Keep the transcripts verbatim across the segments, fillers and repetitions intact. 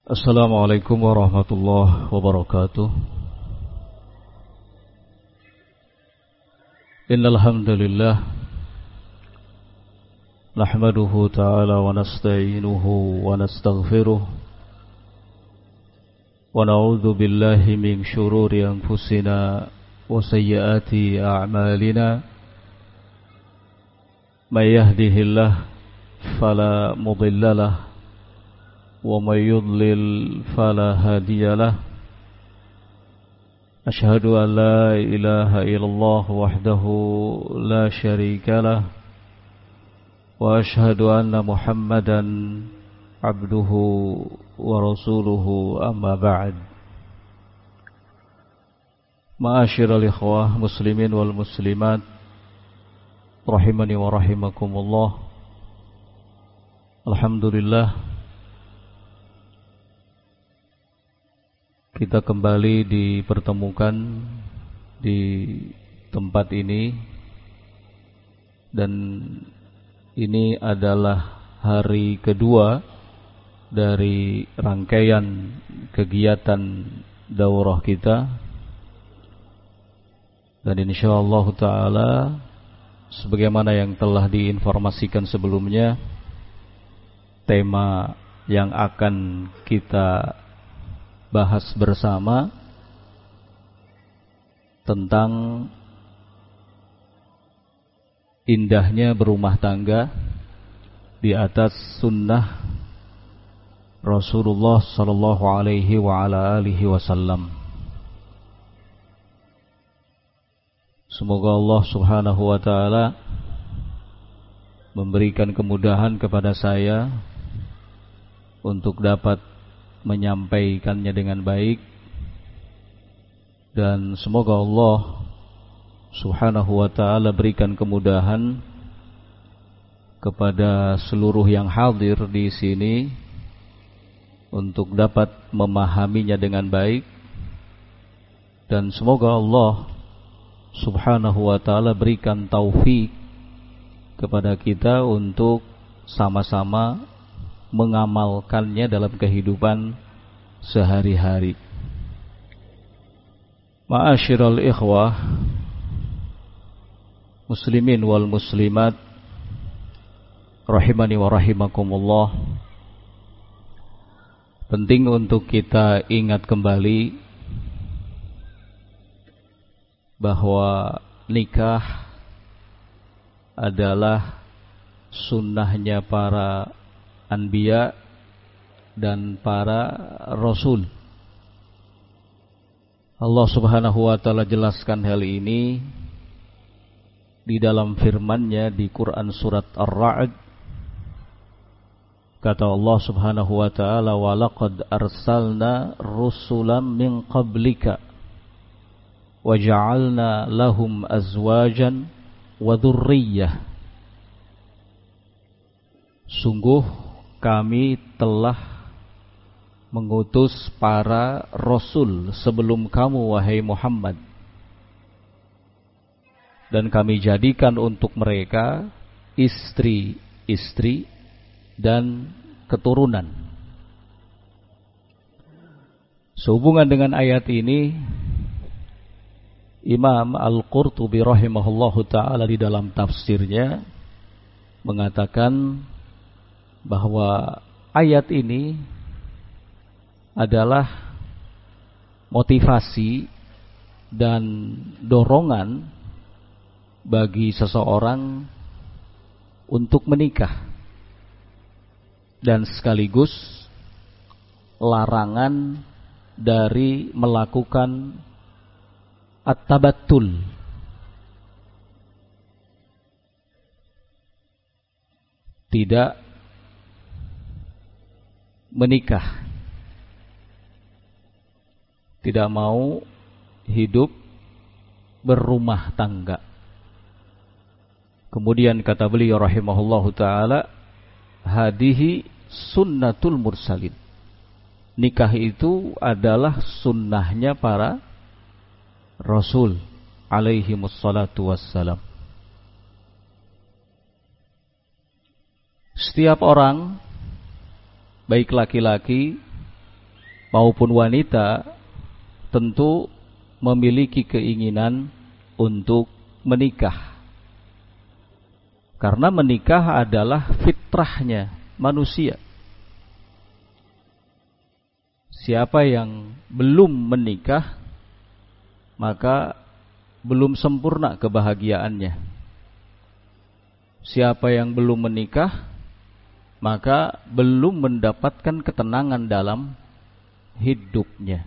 Assalamualaikum warahmatullahi wabarakatuh. Innal hamdalillah nahmaduhu ta'ala wa nasta'inuhu wa nastaghfiruh wa na'udzu billahi min shururi anfusina wa sayyiati a'malina. May yahdihillahu fala mudilla lahu وَمَن يُضْلِلْ فَلَا هَادِيَ لَهُ أَشْهَدُ أَن لَّا إِلَٰهَ إِلَّا اللَّهُ وَحْدَهُ لَا شَرِيكَ لَهُ وَأَشْهَدُ أَنَّ مُحَمَّدًا عَبْدُهُ وَرَسُولُهُ أَمَّا بَعْدُ. Ma'asyiral ikhwah muslimin wal muslimat rahimani wa rahimakumullah. Alhamdulillah, kita kembali dipertemukan di tempat ini, dan ini adalah hari kedua dari rangkaian kegiatan daurah kita, dan insyaallah ta'ala sebagaimana yang telah diinformasikan sebelumnya, tema yang akan kita bahas bersama tentang indahnya berumah tangga di atas sunnah Rasulullah sallallahu alaihi wa ala alihi wasallam. Semoga Allah subhanahu wa ta'ala memberikan kemudahan kepada saya untuk dapat menyampaikannya dengan baik, dan semoga Allah subhanahu wa ta'ala berikan kemudahan kepada seluruh yang hadir di sini untuk dapat memahaminya dengan baik, dan semoga Allah subhanahu wa ta'ala berikan taufik kepada kita untuk sama-sama mengamalkannya dalam kehidupan sehari-hari. Ma'asyiral ikhwah muslimin wal muslimat rahimani wa rahimakumullah. Penting untuk kita ingat kembali bahwa nikah adalah sunnahnya para anbiya dan para rasul. Allah subhanahu wa ta'ala jelaskan hal ini di dalam firman-Nya di Quran surat Ar-Ra'd. Kata Allah subhanahu wa ta'ala, wa laqad arsalna rusulan min qablika wa ja'alna lahum azwajan wa dhurriyyah. Sungguh kami telah mengutus para rasul sebelum kamu, wahai Muhammad, dan kami jadikan untuk mereka istri-istri dan keturunan. Sehubungan dengan ayat ini, Imam Al-Qurtubi rahimahullahu ta'ala di dalam tafsirnya mengatakan bahwa ayat ini adalah motivasi dan dorongan bagi seseorang untuk menikah, dan sekaligus larangan dari melakukan at-tabattul, tidak menikah, tidak mau hidup berumah tangga. Kemudian kata beliau rahimahullahu ta'ala, hadihi sunnatul mursalin. Nikah itu adalah sunnahnya para rasul alaihi wassalatu wassalam. Setiap orang, baik laki-laki maupun wanita tentu memiliki keinginan untuk menikah. Karena menikah adalah fitrahnya manusia. Siapa yang belum menikah, maka belum sempurna kebahagiaannya. Siapa yang belum menikah, maka belum mendapatkan ketenangan dalam hidupnya.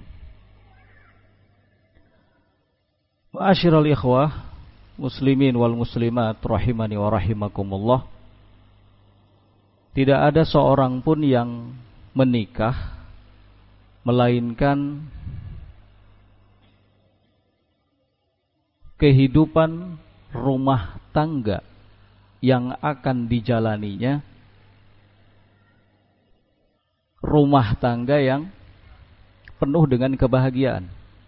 Ma'asyiral ikhwah muslimin wal muslimat rahimani wa rahimakumullah. Tidak ada seorang pun yang menikah melainkan kehidupan rumah tangga yang akan dijalaninya rumah tangga yang penuh dengan kebahagiaan.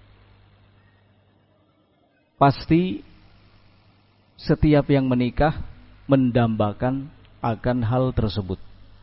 Pasti setiap yang menikah mendambakan akan hal tersebut.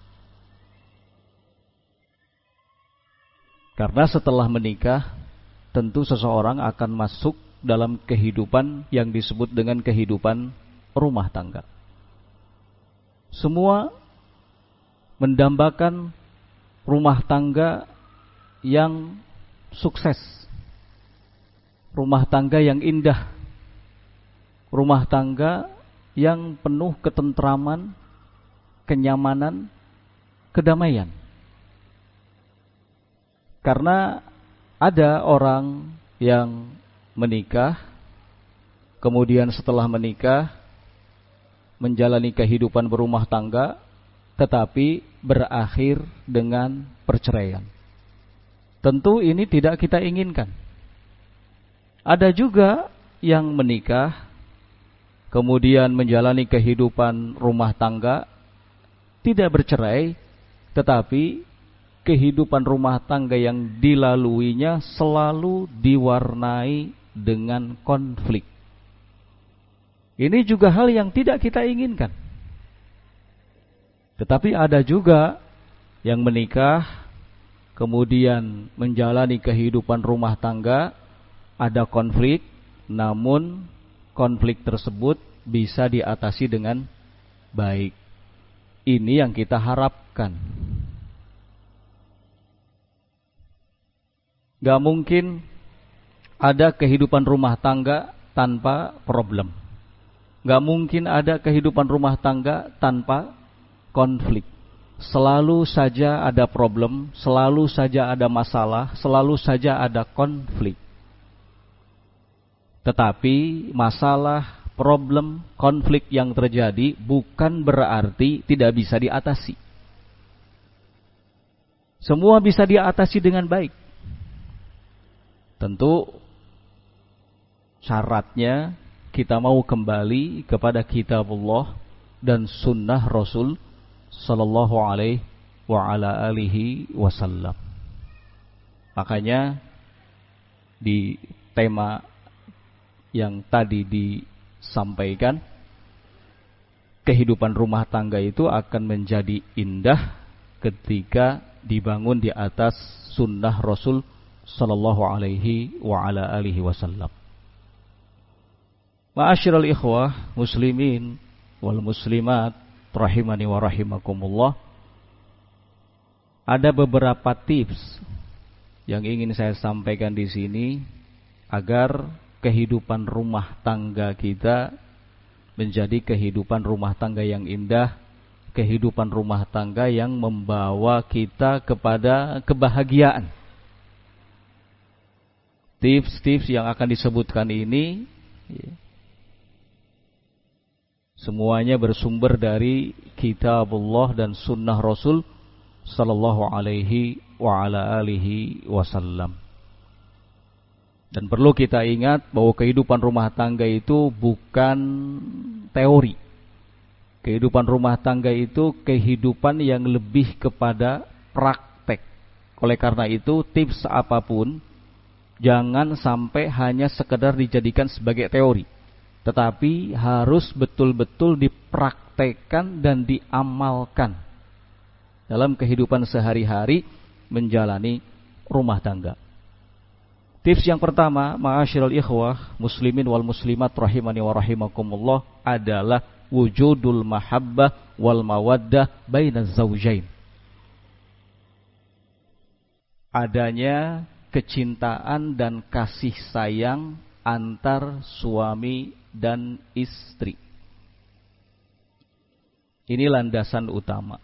Karena setelah menikah, tentu seseorang akan masuk dalam kehidupan yang disebut dengan kehidupan rumah tangga. Semua mendambakan rumah tangga yang sukses, rumah tangga yang indah, rumah tangga yang penuh ketentraman, kenyamanan, kedamaian. Karena ada orang yang menikah, kemudian setelah menikah menjalani kehidupan berumah tangga, tetapi berakhir dengan perceraian. Tentu ini tidak kita inginkan. Ada juga yang menikah, kemudian menjalani kehidupan rumah tangga, tidak bercerai, tetapi kehidupan rumah tangga yang dilaluinya selalu diwarnai dengan konflik. Ini juga hal yang tidak kita inginkan. Tetapi ada juga yang menikah, kemudian menjalani kehidupan rumah tangga, ada konflik, namun konflik tersebut bisa diatasi dengan baik. Ini yang kita harapkan. Gak mungkin ada kehidupan rumah tangga tanpa problem. Gak mungkin ada kehidupan rumah tangga tanpa konflik. Selalu saja ada problem, selalu saja ada masalah, selalu saja ada konflik. Tetapi masalah, problem, konflik yang terjadi bukan berarti tidak bisa diatasi. Semua bisa diatasi dengan baik. Tentu syaratnya kita mau kembali kepada kitabullah dan sunnah Rasul sallallahu alaihi wa ala alihi wasallam. Makanya di tema yang tadi disampaikan, kehidupan rumah tangga itu akan menjadi indah ketika dibangun di atas sunnah Rasul sallallahu alaihi wa ala alihi wasallam. Ma'asyiral ikhwah muslimin wal muslimat rahimani wa rahimakumullah. Ada beberapa tips yang ingin saya sampaikan di sini agar kehidupan rumah tangga kita menjadi kehidupan rumah tangga yang indah, kehidupan rumah tangga yang membawa kita kepada kebahagiaan. Tips-tips yang akan disebutkan ini semuanya bersumber dari kitabullah dan sunnah Rasul sallallahu alaihi wa ala alihi wasallam. Dan perlu kita ingat bahwa kehidupan rumah tangga itu bukan teori. Kehidupan rumah tangga itu kehidupan yang lebih kepada praktek. Oleh karena itu tips apapun jangan sampai hanya sekedar dijadikan sebagai teori, tetapi harus betul-betul dipraktekkan dan diamalkan dalam kehidupan sehari-hari menjalani rumah tangga. Tips yang pertama, ma'asyiral ikhwah muslimin wal muslimat rahimani wa rahimakumullah, adalah wujudul mahabbah wal mawaddah bainaz zawjain. Adanya kecintaan dan kasih sayang antar suami dan istri. Ini landasan utama.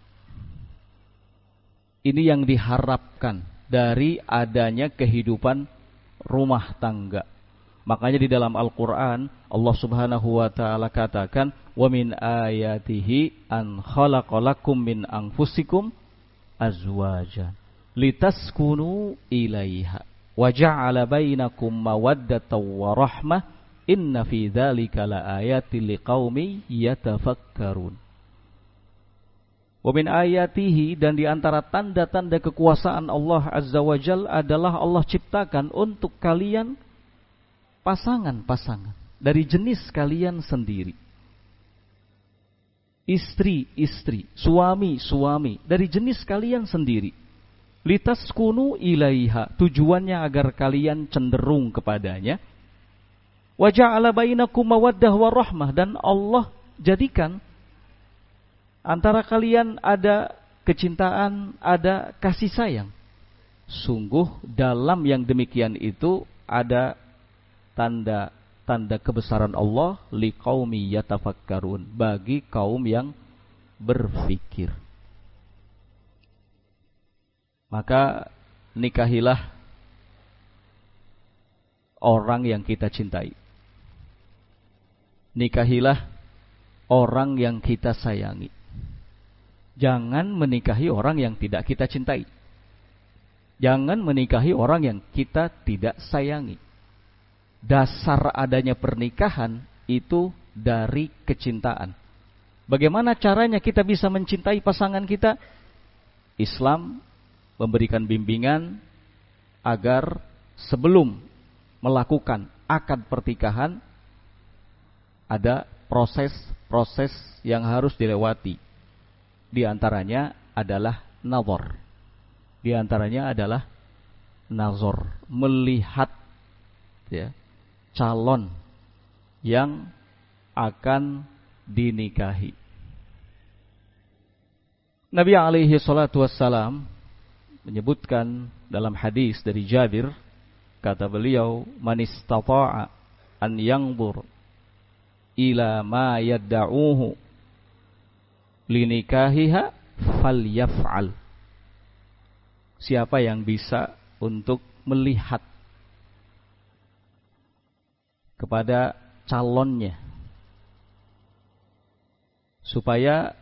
Ini yang diharapkan dari adanya kehidupan rumah tangga. Makanya di dalam Al-Quran Allah subhanahu wa ta'ala katakan, wa min ayatihi an khalaqalakum min anfusikum azwajan litaskunu ilaiha wa ja'ala bainakum mawaddatan wa rahmah inna fi dzalika laayatil liqaumin yatafakkarun. Wa min ayatihi, dan di antara tanda-tanda kekuasaan Allah Azza wa Jal adalah Allah ciptakan untuk kalian pasangan-pasangan dari jenis kalian sendiri. Istri-istri, suami-suami dari jenis kalian sendiri. Litaskunu ilaiha, tujuannya agar kalian cenderung kepadanya. Wa ja'ala bainakum mawaddah wa rahmah, dan Allah jadikan antara kalian ada kecintaan, ada kasih sayang. Sungguh dalam yang demikian itu ada tanda-tanda kebesaran Allah liqaumi yatafakkarun, bagi kaum yang berfikir. Maka nikahilah orang yang kita cintai. Nikahilah orang yang kita sayangi. Jangan menikahi orang yang tidak kita cintai. Jangan menikahi orang yang kita tidak sayangi. Dasar adanya pernikahan itu dari kecintaan. Bagaimana caranya kita bisa mencintai pasangan kita? Islam memberikan bimbingan agar sebelum melakukan akad pertikahan ada proses-proses yang harus dilewati. Di antaranya adalah nazar. Di antaranya adalah nazar, melihat ya, calon yang akan dinikahi. Nabi alaihi salatu wassalam menyebutkan dalam hadis dari Jabir, kata beliau, man istata'a an yanzur ila ma yadda'uhu linikahiha falyaf'al. Siapa yang bisa untuk melihat kepada calonnya supaya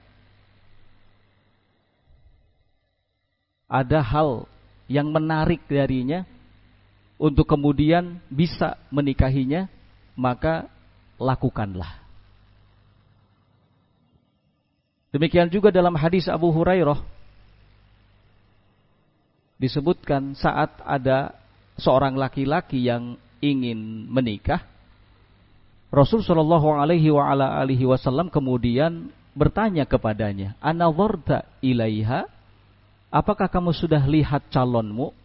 ada hal yang menarik darinya untuk kemudian bisa menikahinya, maka lakukanlah. Demikian juga dalam hadis Abu Hurairah disebutkan saat ada seorang laki-laki yang ingin menikah, Rasul sallallahu alaihi wa ala alihi wasallam kemudian bertanya kepadanya, "Anadharta ilaiha?" Apakah kamu sudah lihat calonmu?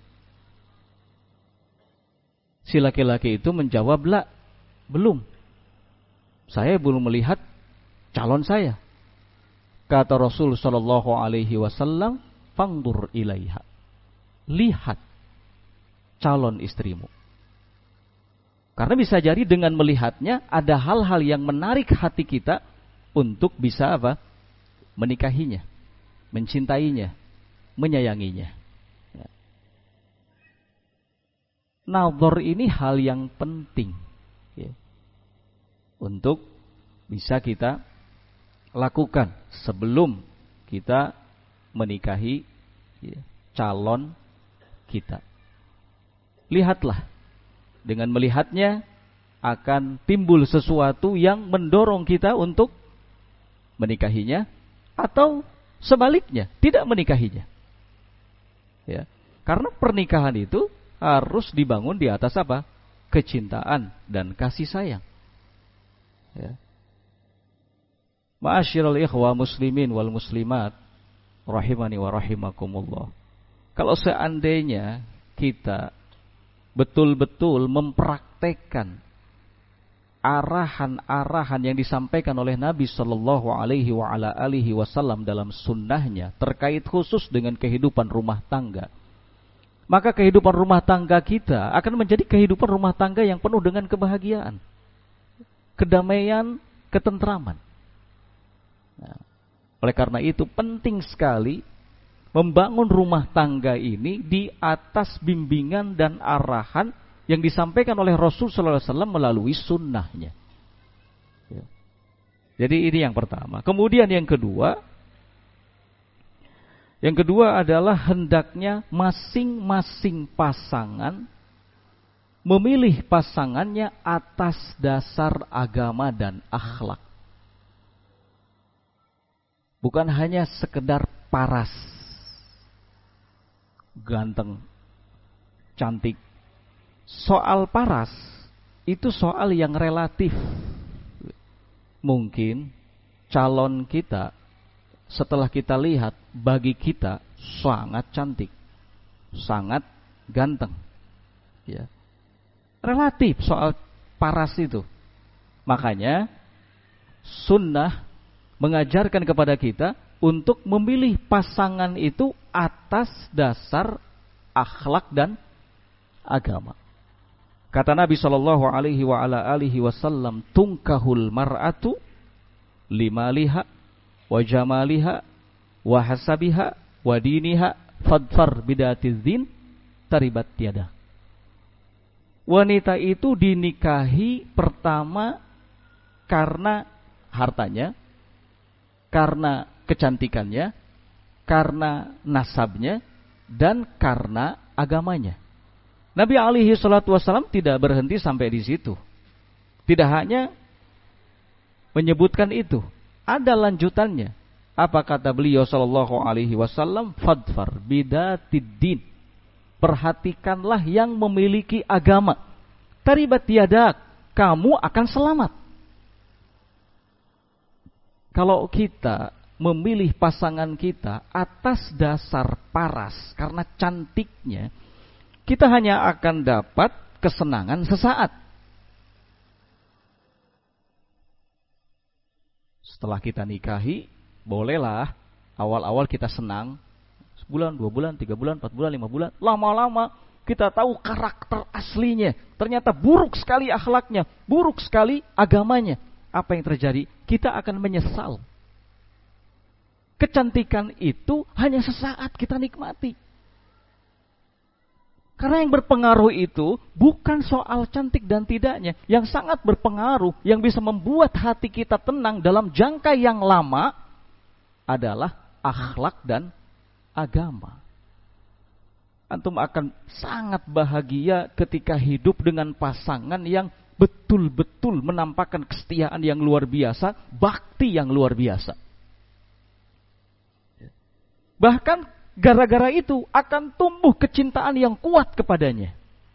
Si laki-laki itu menjawab, "La, belum. Saya belum melihat calon saya." Kata Rasul sallallahu alaihi wasallam, "Fangdur ilaiha." Lihat calon istrimu. Karena bisa jadi dengan melihatnya ada hal-hal yang menarik hati kita untuk bisa apa? Menikahinya, mencintainya, menyayanginya. Nazar ini hal yang penting ya, untuk bisa kita lakukan sebelum kita menikahi ya, calon kita. Lihatlah, dengan melihatnya akan timbul sesuatu yang mendorong kita untuk menikahinya atau sebaliknya tidak menikahinya. Ya, karena pernikahan itu harus dibangun di atas apa? Kecintaan dan kasih sayang. Ya. Ma'asyiral ikhwah muslimin wal muslimat rahimani wa rahimakumullah. Kalau seandainya kita betul-betul mempraktekkan arahan-arahan yang disampaikan oleh Nabi Shallallahu Alaihi wa ala alihi Wasallam dalam sunnahnya terkait khusus dengan kehidupan rumah tangga, maka kehidupan rumah tangga kita akan menjadi kehidupan rumah tangga yang penuh dengan kebahagiaan, kedamaian, ketentraman. Nah, oleh karena itu penting sekali membangun rumah tangga ini di atas bimbingan dan arahan yang disampaikan oleh Rasul Sallallahu Alaihi Wasallam melalui sunnahnya. Ya. Jadi ini yang pertama. Kemudian yang kedua, yang kedua adalah hendaknya masing-masing pasangan memilih pasangannya atas dasar agama dan akhlak. Bukan hanya sekedar paras, ganteng, cantik. Soal paras itu soal yang relatif. Mungkin calon kita setelah kita lihat bagi kita sangat cantik, sangat ganteng. Ya. Relatif soal paras itu. Makanya sunnah mengajarkan kepada kita untuk memilih pasangan itu atas dasar akhlak dan agama. Kata Nabi Shallallahu Alaihi wa ala alihi Wasallam, tungkahul mar'atu limaliha wa jamaliha wa hasabiha wa diniha fadfar bidatidzin taribat tiada. Wanita itu dinikahi pertama karena hartanya, karena kecantikannya, karena nasabnya, dan karena agamanya. Nabi alaihi salatu wassalam tidak berhenti sampai di situ. Tidak hanya menyebutkan itu, ada lanjutannya. Apa kata beliau sallallahu alaihi wasallam? Fadfar bidatiddin. Perhatikanlah yang memiliki agama. Taribat yadak, kamu akan selamat. Kalau kita memilih pasangan kita atas dasar paras karena cantiknya, kita hanya akan dapat kesenangan sesaat. Setelah kita nikahi, bolehlah awal-awal kita senang, sebulan, dua bulan, tiga bulan, empat bulan, lima bulan. Lama-lama kita tahu karakter aslinya. Ternyata buruk sekali akhlaknya, buruk sekali agamanya. Apa yang terjadi? Kita akan menyesal. Kecantikan itu hanya sesaat kita nikmati. Karena yang berpengaruh itu bukan soal cantik dan tidaknya. Yang sangat berpengaruh, yang bisa membuat hati kita tenang dalam jangka yang lama adalah akhlak dan agama. Antum akan sangat bahagia ketika hidup dengan pasangan yang betul-betul menampakkan kesetiaan yang luar biasa, bakti yang luar biasa. Bahkan gara-gara itu akan tumbuh kecintaan yang kuat kepadanya.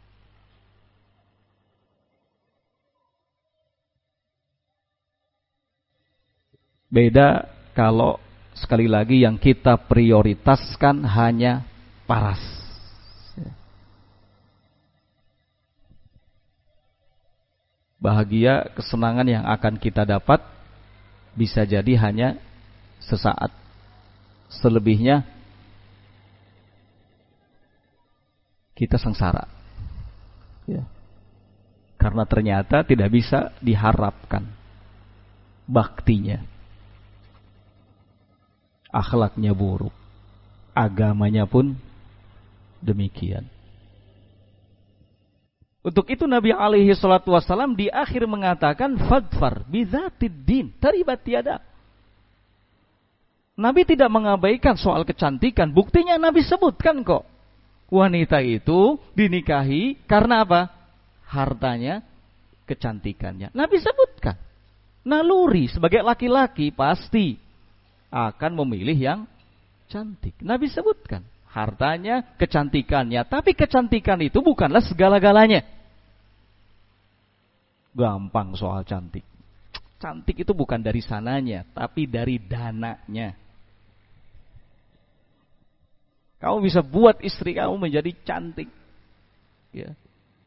Beda kalau sekali lagi yang kita prioritaskan hanya paras. Bahagia, kesenangan yang akan kita dapat bisa jadi hanya sesaat. Selebihnya kita sengsara. Ya. Karena ternyata tidak bisa diharapkan baktinya. Akhlaknya buruk. Agamanya pun demikian. Untuk itu Nabi alaihi salatu wassalam di akhir mengatakan fadfar bidzatiddin taribat tiada. Nabi tidak mengabaikan soal kecantikan. Buktinya Nabi sebutkan kok. Wanita itu dinikahi karena apa? Hartanya, kecantikannya. Nabi sebutkan. Naluri sebagai laki-laki pasti akan memilih yang cantik. Nabi sebutkan. Hartanya, kecantikannya. Tapi kecantikan itu bukanlah segala-galanya. Gampang soal cantik. Cantik itu bukan dari sananya, tapi dari dananya. Kamu bisa buat istri kamu menjadi cantik. Ya.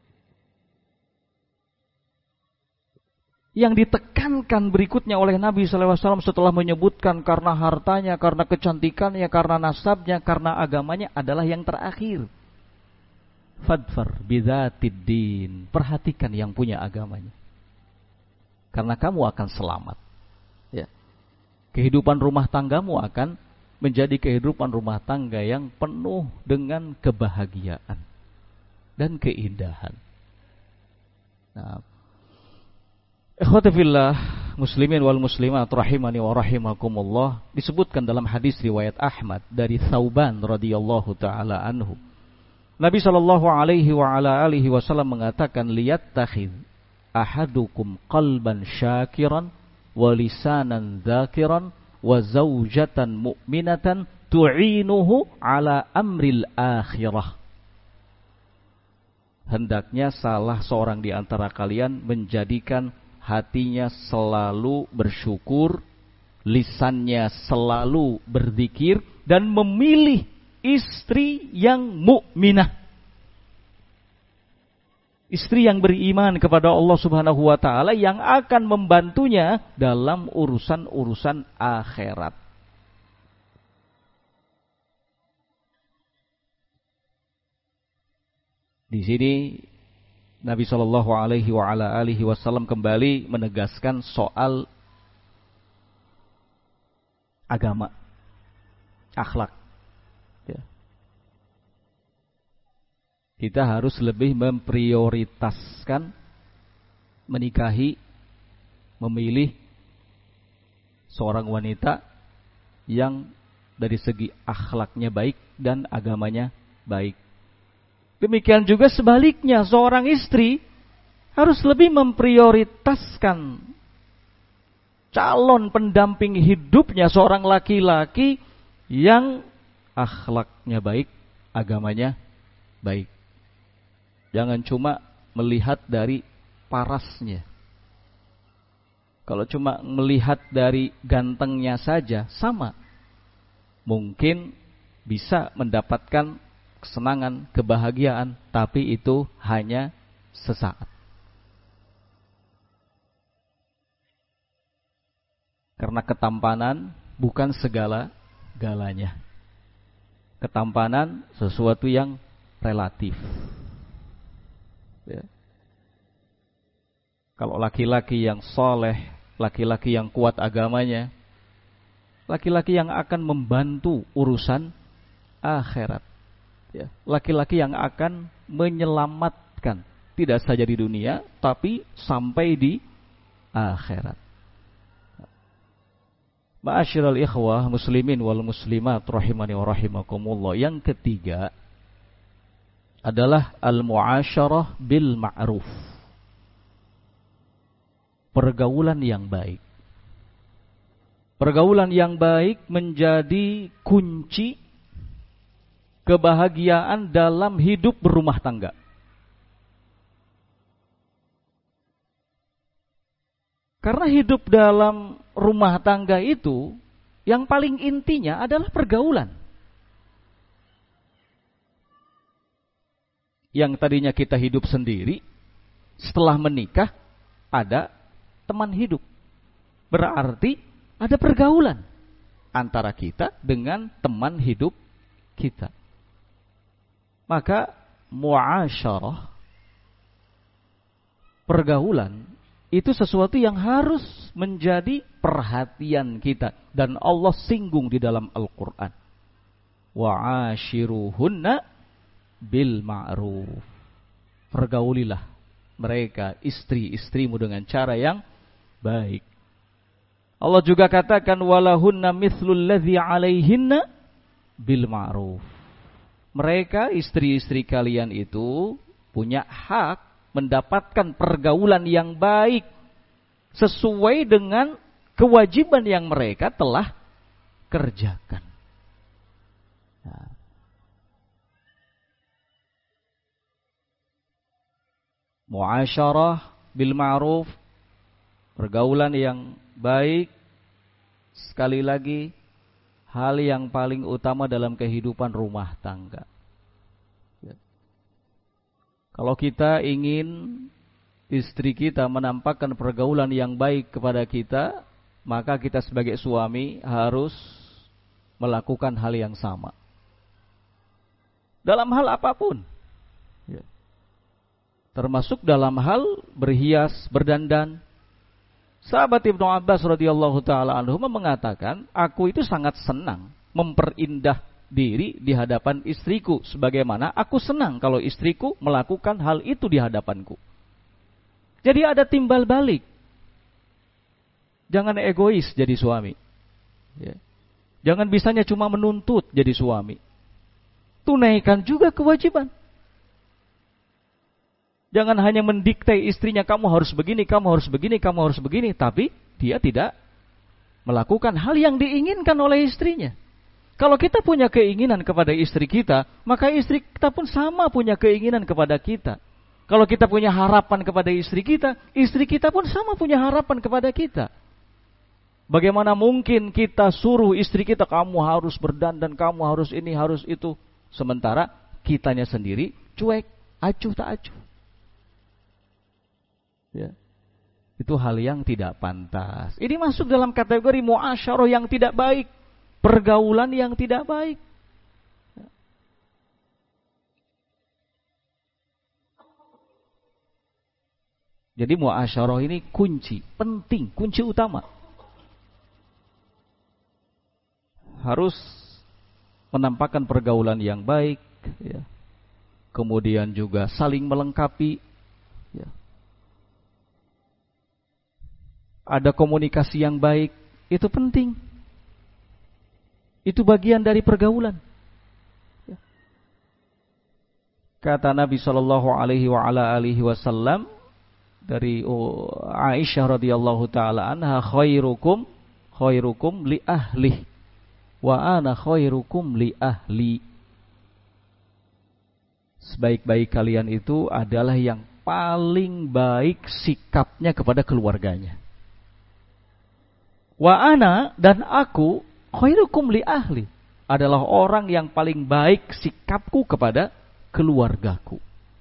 Yang ditekankan berikutnya oleh Nabi shallallahu alaihi wasallam setelah menyebutkan karena hartanya, karena kecantikannya, karena nasabnya, karena agamanya adalah yang terakhir. Fadfar bidzatid din. Perhatikan yang punya agamanya. Karena kamu akan selamat. Ya. Kehidupan rumah tanggamu akan menjadi kehidupan rumah tangga yang penuh dengan kebahagiaan dan keindahan. Nah, ikhwati fillah, muslimin wal muslimat rahimani wa rahimakumullah, disebutkan dalam hadis riwayat Ahmad dari Thauban radhiyallahu taala anhu. Nabi sallallahu alaihi wa ala alihi wasallam mengatakan, liyattakhidh ahadukum qalban syakiran wa lisanan dzakiran wa zaujatan mu'minatan tu'inuhu ala amril akhirah. Hendaknya salah seorang di antara kalian menjadikan hatinya selalu bersyukur, lisannya selalu berzikir, dan memilih istri yang mukminah. Istri yang beriman kepada Allah Subhanahu wa taala yang akan membantunya dalam urusan-urusan akhirat. Di sini Nabi Shallallahu Alaihi Wasallam kembali menegaskan soal agama, akhlak. Ya. Kita harus lebih memprioritaskan menikahi, memilih seorang wanita yang dari segi akhlaknya baik dan agamanya baik. Demikian juga sebaliknya, seorang istri harus lebih memprioritaskan calon pendamping hidupnya seorang laki-laki yang akhlaknya baik, agamanya baik. Jangan cuma melihat dari parasnya. Kalau cuma melihat dari gantengnya saja, sama. Mungkin bisa mendapatkan kesenangan, kebahagiaan, tapi itu hanya sesaat. Karena ketampanan bukan segala-galanya. Ketampanan sesuatu yang relatif. Ya. Kalau laki-laki yang soleh, laki-laki yang kuat agamanya, laki-laki yang akan membantu urusan akhirat. Ya, laki-laki yang akan menyelamatkan tidak saja di dunia tapi sampai di akhirat. Ma'asyiral ikhwah muslimin wal muslimat rahimani wa rahimakumullah. Yang ketiga adalah al-mu'asyarah bil ma'ruf. Pergaulan yang baik. Pergaulan yang baik menjadi kunci kebahagiaan dalam hidup berumah tangga. Karena hidup dalam rumah tangga itu yang paling intinya adalah pergaulan. Yang tadinya kita hidup sendiri, setelah menikah ada teman hidup. Berarti ada pergaulan antara kita dengan teman hidup kita. Maka muasyarah, pergaulan, itu sesuatu yang harus menjadi perhatian kita. Dan Allah singgung di dalam Al-Quran. Wa'ashiruhunna bil ma'ruf. Pergaulilah mereka, istri-istrimu dengan cara yang baik. Allah juga katakan walahunna mithlul ladzi 'alaihinna bil ma'ruf. Mereka, istri-istri kalian itu punya hak mendapatkan pergaulan yang baik sesuai dengan kewajiban yang mereka telah kerjakan. Nah. Muasyarah bil ma'ruf, pergaulan yang baik, sekali lagi hal yang paling utama dalam kehidupan rumah tangga. Kalau kita ingin istri kita menampakkan pergaulan yang baik kepada kita, maka kita sebagai suami harus melakukan hal yang sama. Dalam hal apapun. Ya. Termasuk dalam hal berhias, berdandan. Sahabat Ibnu Abbas radhiyallahu taala anhu mengatakan, aku itu sangat senang memperindah diri di hadapan istriku, sebagaimana aku senang kalau istriku melakukan hal itu di hadapanku. Jadi ada timbal balik. Jangan egois jadi suami. Ya. Jangan bisanya cuma menuntut jadi suami. Tunaikan juga kewajiban. Jangan hanya mendikte istrinya, kamu harus begini, kamu harus begini, kamu harus begini. Tapi dia tidak melakukan hal yang diinginkan oleh istrinya. Kalau kita punya keinginan kepada istri kita, maka istri kita pun sama punya keinginan kepada kita. Kalau kita punya harapan kepada istri kita, istri kita pun sama punya harapan kepada kita. Bagaimana mungkin kita suruh istri kita, kamu harus berdandan, kamu harus ini, harus itu. Sementara kitanya sendiri cuek, acuh tak acuh. Ya. Itu hal yang tidak pantas. Ini masuk dalam kategori muasyarah yang tidak baik, pergaulan yang tidak baik. Jadi muasyarah ini kunci, penting, kunci utama. Harus menampakkan pergaulan yang baik, ya. Kemudian juga saling melengkapi, ya. Ada komunikasi yang baik, itu penting. Itu bagian dari pergaulan. Ya. Kata Nabi Shallallahu Alaihi Wasallam dari Aisyah radhiyallahu taala anha, khairukum khairukum li ahli wa ana khairukum li ahli. Sebaik-baik kalian itu adalah yang paling baik sikapnya kepada keluarganya. Wa ana, dan aku, khairukum li ahli, adalah orang yang paling baik sikapku kepada keluargaku.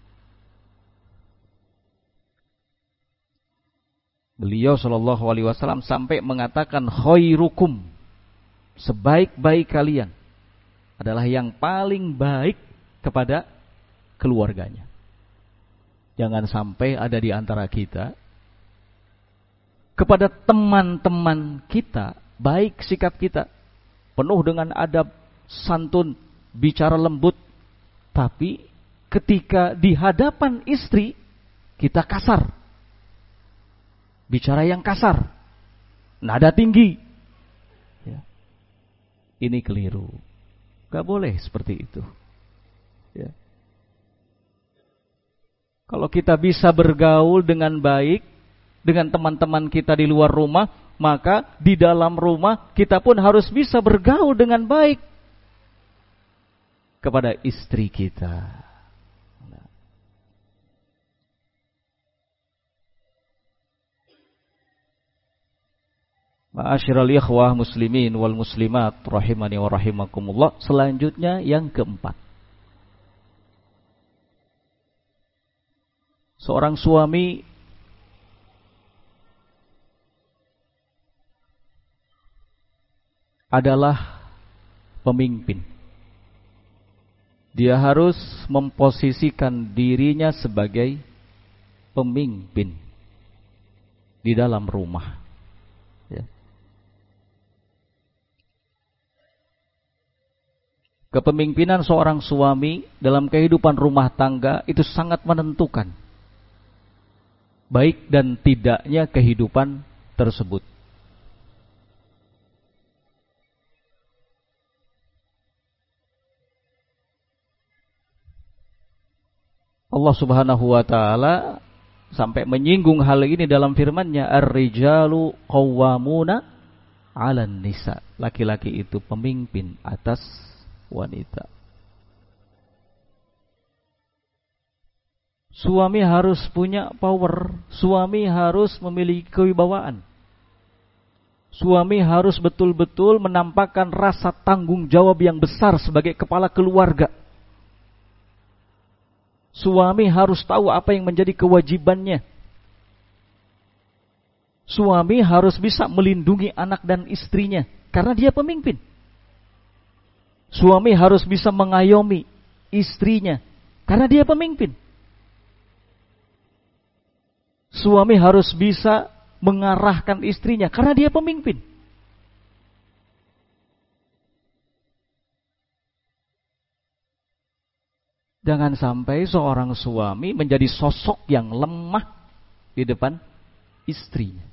Beliau sallallahu alaihi wasallam sampai mengatakan khairukum, sebaik-baik kalian adalah yang paling baik kepada keluarganya. Jangan sampai ada di antara kita kepada teman-teman kita baik sikap kita, penuh dengan adab, santun, bicara lembut, tapi ketika di hadapan istri kita kasar, bicara yang kasar, nada tinggi. Ya. Ini keliru. Gak boleh seperti itu. Ya. Kalau kita bisa bergaul dengan baik dengan teman-teman kita di luar rumah, maka di dalam rumah kita pun harus bisa bergaul dengan baik kepada istri kita. Ma'asyiral ikhwah muslimin wal muslimat rahimani wa rahimakumullah. Selanjutnya yang keempat. Seorang suami adalah pemimpin. Dia harus memposisikan dirinya sebagai pemimpin di dalam rumah. Ya. Kepemimpinan seorang suami dalam kehidupan rumah tangga itu sangat menentukan baik dan tidaknya kehidupan tersebut. Allah Subhanahu wa taala sampai menyinggung hal ini dalam firman-Nya, ar-rijalu qawwamuna 'alan nisa. Laki-laki itu pemimpin atas wanita. Suami harus punya power, suami harus memiliki kewibawaan. Suami harus betul-betul menampakkan rasa tanggung jawab yang besar sebagai kepala keluarga. Suami harus tahu apa yang menjadi kewajibannya. Suami harus bisa melindungi anak dan istrinya karena dia pemimpin. Suami harus bisa mengayomi istrinya karena dia pemimpin. Suami harus bisa mengarahkan istrinya karena dia pemimpin. Jangan sampai seorang suami menjadi sosok yang lemah di depan istrinya.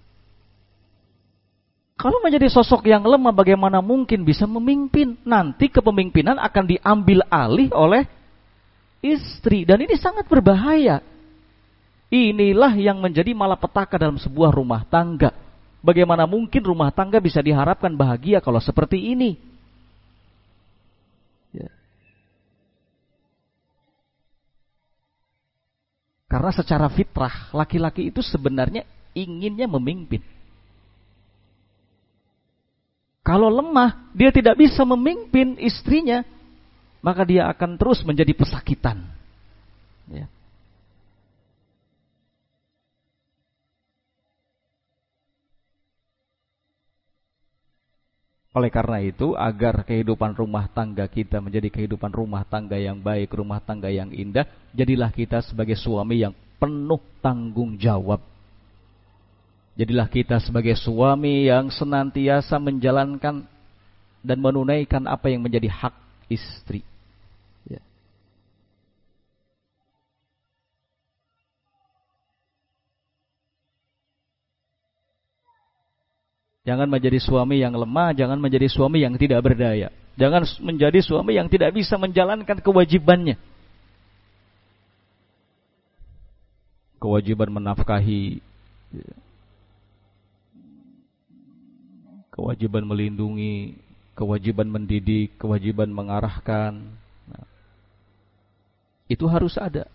Kalau menjadi sosok yang lemah, bagaimana mungkin bisa memimpin? Nanti kepemimpinan akan diambil alih oleh istri. Dan ini sangat berbahaya. Inilah yang menjadi malapetaka dalam sebuah rumah tangga. Bagaimana mungkin rumah tangga bisa diharapkan bahagia kalau seperti ini? Ya. Karena secara fitrah, laki-laki itu sebenarnya inginnya memimpin. Kalau lemah, dia tidak bisa memimpin istrinya, maka dia akan terus menjadi pesakitan. Ya. Oleh karena itu, agar kehidupan rumah tangga kita menjadi kehidupan rumah tangga yang baik, rumah tangga yang indah, jadilah kita sebagai suami yang penuh tanggung jawab. Jadilah kita sebagai suami yang senantiasa menjalankan dan menunaikan apa yang menjadi hak istri. Ya. Jangan menjadi suami yang lemah, jangan menjadi suami yang tidak berdaya. Jangan menjadi suami yang tidak bisa menjalankan kewajibannya. Kewajiban menafkahi, kewajiban melindungi, kewajiban mendidik, kewajiban mengarahkan. Nah, itu harus ada.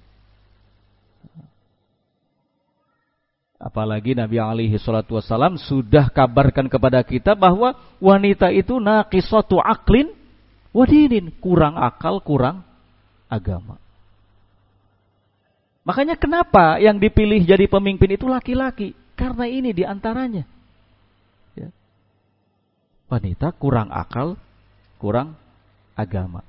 Apalagi Nabi alaihi salatu wassalam sudah kabarkan kepada kita bahwa wanita itu naqisatu aqlin wa dinin, kurang akal, kurang agama. Makanya kenapa yang dipilih jadi pemimpin itu laki-laki? Karena ini diantaranya. Ya. Wanita kurang akal, kurang agama.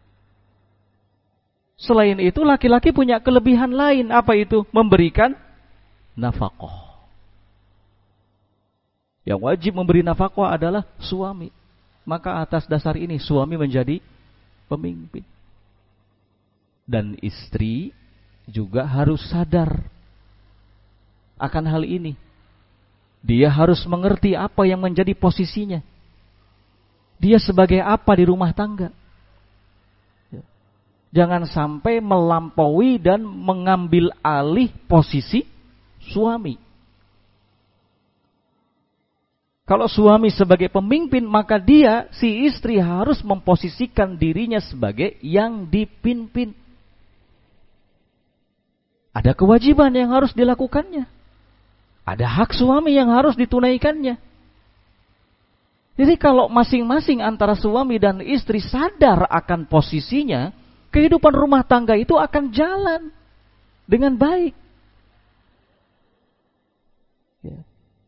Selain itu laki-laki punya kelebihan lain. Apa itu? Memberikan nafkah. Yang wajib memberi nafkah adalah suami. Maka atas dasar ini suami menjadi pemimpin. Dan istri juga harus sadar akan hal ini. Dia harus mengerti apa yang menjadi posisinya. Dia sebagai apa di rumah tangga. Jangan sampai melampaui dan mengambil alih posisi suami. Kalau suami sebagai pemimpin, maka dia, si istri harus memposisikan dirinya sebagai yang dipimpin. Ada kewajiban yang harus dilakukannya. Ada hak suami yang harus ditunaikannya. Jadi kalau masing-masing antara suami dan istri sadar akan posisinya, kehidupan rumah tangga itu akan jalan dengan baik. Ya.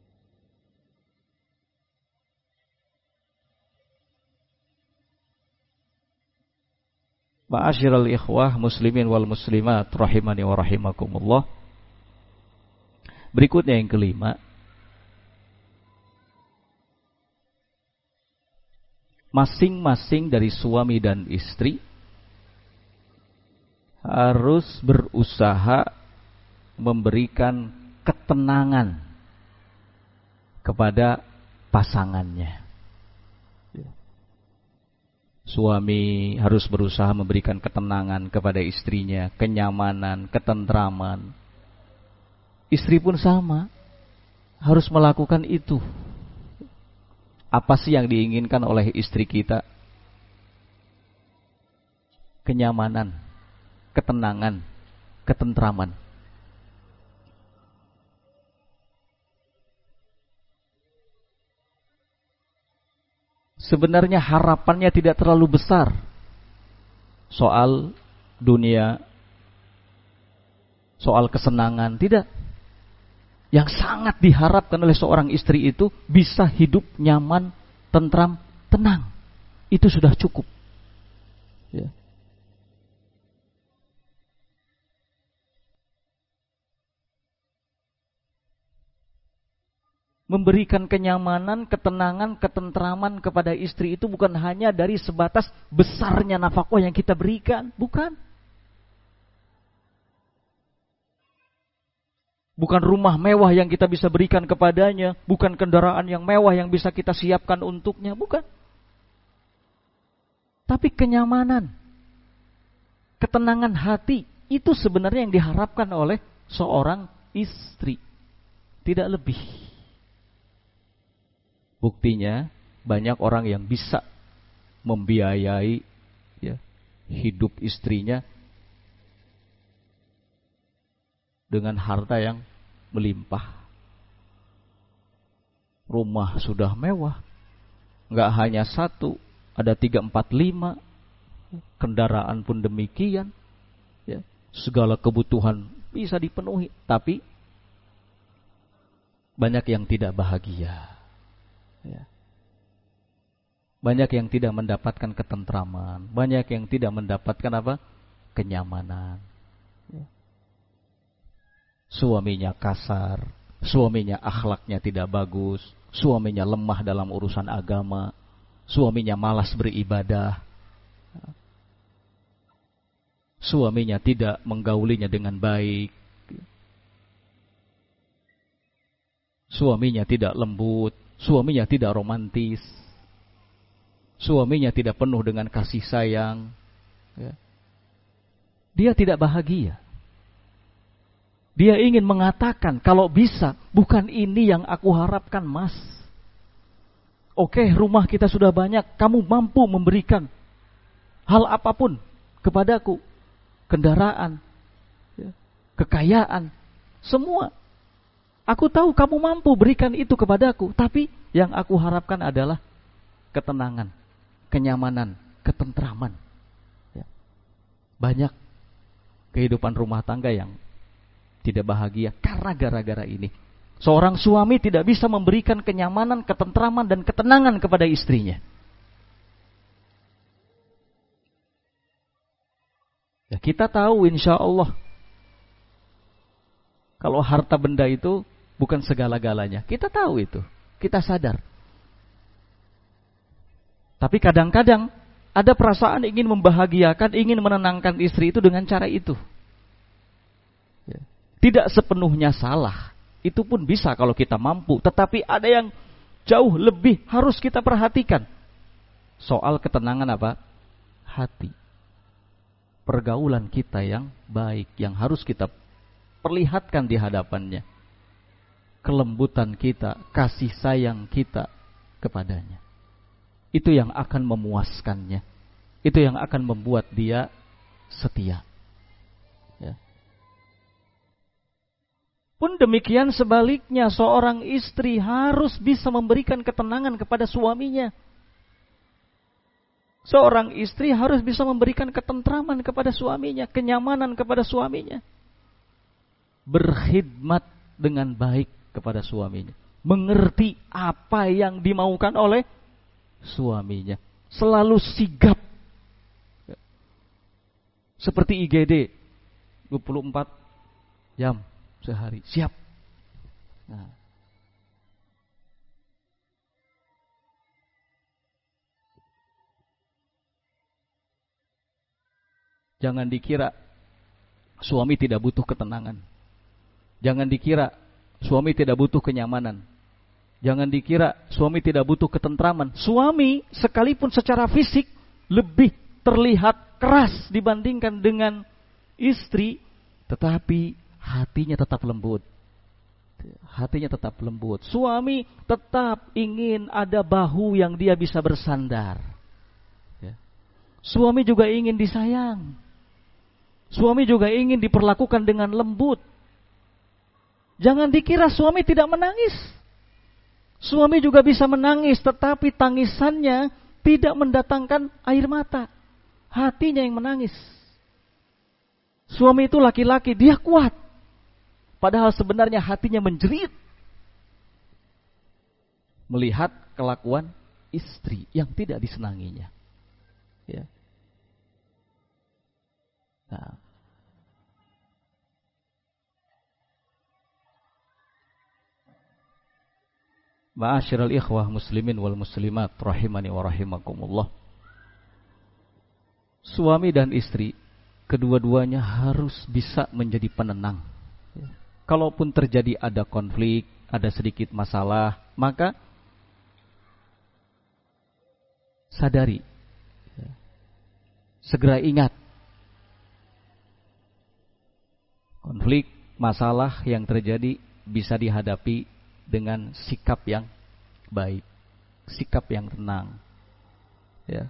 Ma'asyiral ikhwah muslimin wal muslimat rahimani wa rahimakumullah. Berikutnya yang kelima, masing-masing dari suami dan istri harus berusaha memberikan ketenangan kepada pasangannya. Suami harus berusaha memberikan ketenangan kepada istrinya, kenyamanan, ketentraman. Istri pun sama, harus melakukan itu. Apa sih yang diinginkan oleh istri kita? Kenyamanan, ketenangan, ketentraman. Sebenarnya harapannya tidak terlalu besar soal dunia soal kesenangan, tidak. Yang sangat diharapkan oleh seorang istri itu bisa hidup nyaman, tentram, tenang. Itu sudah cukup. Ya. Memberikan kenyamanan, ketenangan, ketentraman kepada istri itu bukan hanya dari sebatas besarnya nafkah yang kita berikan, bukan. Bukan rumah mewah yang kita bisa berikan kepadanya, bukan kendaraan yang mewah yang bisa kita siapkan untuknya, bukan. Tapi kenyamanan, ketenangan hati, itu sebenarnya yang diharapkan oleh seorang istri. Tidak lebih. Buktinya, banyak orang yang bisa membiayai ya, hidup istrinya dengan harta yang melimpah. Rumah sudah mewah, nggak hanya satu, ada tiga, empat, lima. Kendaraan pun demikian. Ya, segala kebutuhan bisa dipenuhi, tapi banyak yang tidak bahagia. Ya. Banyak yang tidak mendapatkan ketentraman, banyak yang tidak mendapatkan apa? Kenyamanan. Ya. Suaminya kasar, suaminya akhlaknya tidak bagus, suaminya lemah dalam urusan agama, suaminya malas beribadah, suaminya tidak menggaulinya dengan baik, suaminya tidak lembut, suaminya tidak romantis, suaminya tidak penuh dengan kasih sayang. Dia tidak bahagia. Dia ingin mengatakan, kalau bisa, bukan ini yang aku harapkan, Mas. Oke, rumah kita sudah banyak, kamu mampu memberikan hal apapun kepadaku. Kendaraan, kekayaan, semua. Aku tahu kamu mampu berikan itu kepadaku, tapi yang aku harapkan adalah ketenangan, kenyamanan, ketentraman. Banyak kehidupan rumah tangga yang tidak bahagia karena gara-gara ini. Seorang suami tidak bisa memberikan kenyamanan, ketentraman, dan ketenangan kepada istrinya. Ya, kita tahu insya Allah kalau harta benda itu bukan segala-galanya. Kita tahu itu, kita sadar. Tapi kadang-kadang ada perasaan ingin membahagiakan, ingin menenangkan istri itu dengan cara itu. Tidak sepenuhnya salah. Itu pun bisa kalau kita mampu. Tetapi ada yang jauh lebih harus kita perhatikan. Soal ketenangan apa? Hati. Pergaulan kita yang baik, yang harus kita perlihatkan di hadapannya. Kelembutan kita, kasih sayang kita kepadanya. Itu yang akan memuaskannya. Itu yang akan membuat dia setia. Ya. Pun demikian sebaliknya, seorang istri harus bisa memberikan ketenangan kepada suaminya. Seorang istri harus bisa memberikan ketentraman kepada suaminya, kenyamanan kepada suaminya. Berkhidmat dengan baik kepada suaminya. Mengerti apa yang dimaukan oleh suaminya. Selalu sigap. Seperti I G D, dua puluh empat jam. Sehari, siap. Nah. Jangan dikira suami tidak butuh ketenangan. Jangan dikira suami tidak butuh kenyamanan. Jangan dikira suami tidak butuh ketentraman. Suami sekalipun secara fisik lebih terlihat keras dibandingkan dengan istri, tetapi hatinya tetap lembut. Hatinya tetap lembut. Suami tetap ingin ada bahu yang dia bisa bersandar. Suami juga ingin disayang. Suami juga ingin diperlakukan dengan lembut. Jangan dikira suami tidak menangis. Suami juga bisa menangis, tetapi tangisannya tidak mendatangkan air mata. Hatinya yang menangis. Suami itu laki-laki, dia kuat. Padahal sebenarnya hatinya menjerit melihat kelakuan istri yang tidak disenanginya. Ya. Nah. Ma'asyiral ikhwah muslimin wal muslimat rahimani wa rahimakumullah. Suami dan istri kedua-duanya harus bisa menjadi penenang. Kalaupun terjadi ada konflik, ada sedikit masalah, maka sadari, segera ingat konflik, masalah yang terjadi bisa dihadapi dengan sikap yang baik, sikap yang tenang, ya.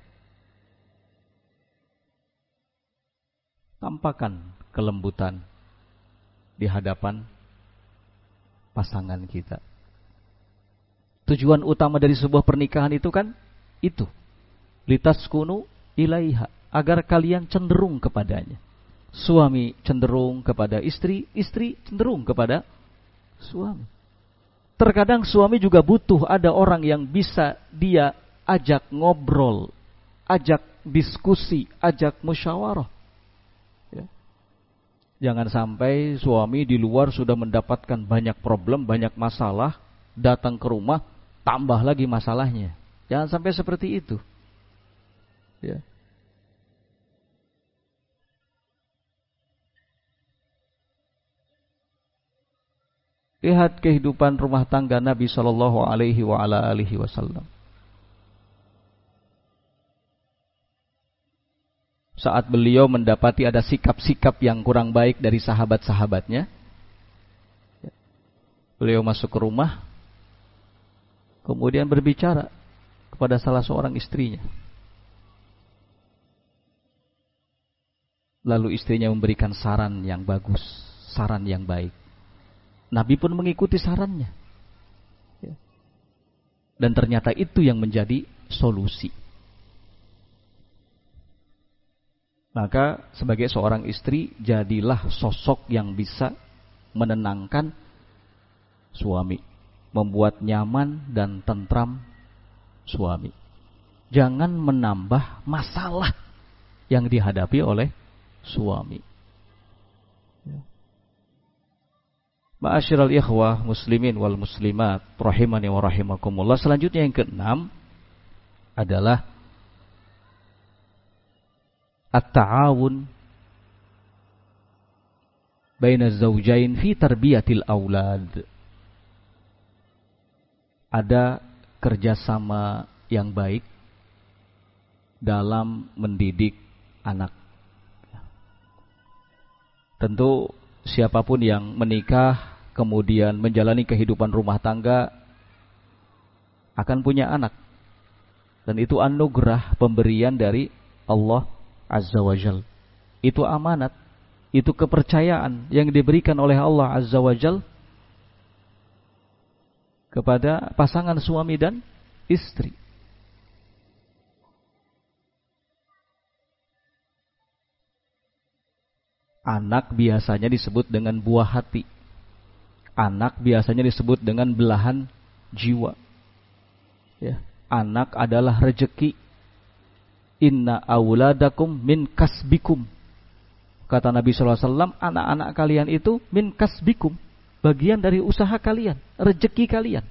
Tampakkan kelembutan di hadapan pasangan kita. Tujuan utama dari sebuah pernikahan itu kan itu, litaskunu ilaiha, agar kalian cenderung kepadanya. Suami cenderung kepada istri, istri cenderung kepada suami. Terkadang suami juga butuh ada orang yang bisa dia ajak ngobrol, ajak diskusi, ajak musyawarah. Ya. Jangan sampai suami di luar sudah mendapatkan banyak problem, banyak masalah, datang ke rumah, tambah lagi masalahnya. Jangan sampai seperti itu. Ya. Lihat kehidupan rumah tangga Nabi Shallallahu Alaihi Wasallam. Saat beliau mendapati ada sikap-sikap yang kurang baik dari sahabat-sahabatnya, beliau masuk ke rumah, kemudian berbicara kepada salah seorang istrinya. Lalu istrinya memberikan saran yang bagus, saran yang baik. Nabi pun mengikuti sarannya. Dan ternyata itu yang menjadi solusi. Maka sebagai seorang istri, jadilah sosok yang bisa menenangkan suami, membuat nyaman dan tentram suami. Jangan menambah masalah yang dihadapi oleh suami. Ma'asyiral ikhwah muslimin wal muslimat rahimani wa rahimakumullah. Selanjutnya yang keenam adalah at-ta'awun baina zawjain fi tarbiyatil aulad. Ada kerjasama yang baik dalam mendidik anak. Tentu siapapun yang menikah kemudian menjalani kehidupan rumah tangga akan punya anak, dan itu anugerah pemberian dari Allah Azza wa Jal. Itu amanat, itu kepercayaan yang diberikan oleh Allah Azza wa Jal kepada pasangan suami dan istri. Anak biasanya disebut dengan buah hati. Anak biasanya disebut dengan belahan jiwa. Ya. Anak adalah rejeki. Inna auladakum min kasbikum. Kata Nabi shallallahu alaihi wasallam, anak-anak kalian itu min kasbikum, bagian dari usaha kalian, rejeki kalian.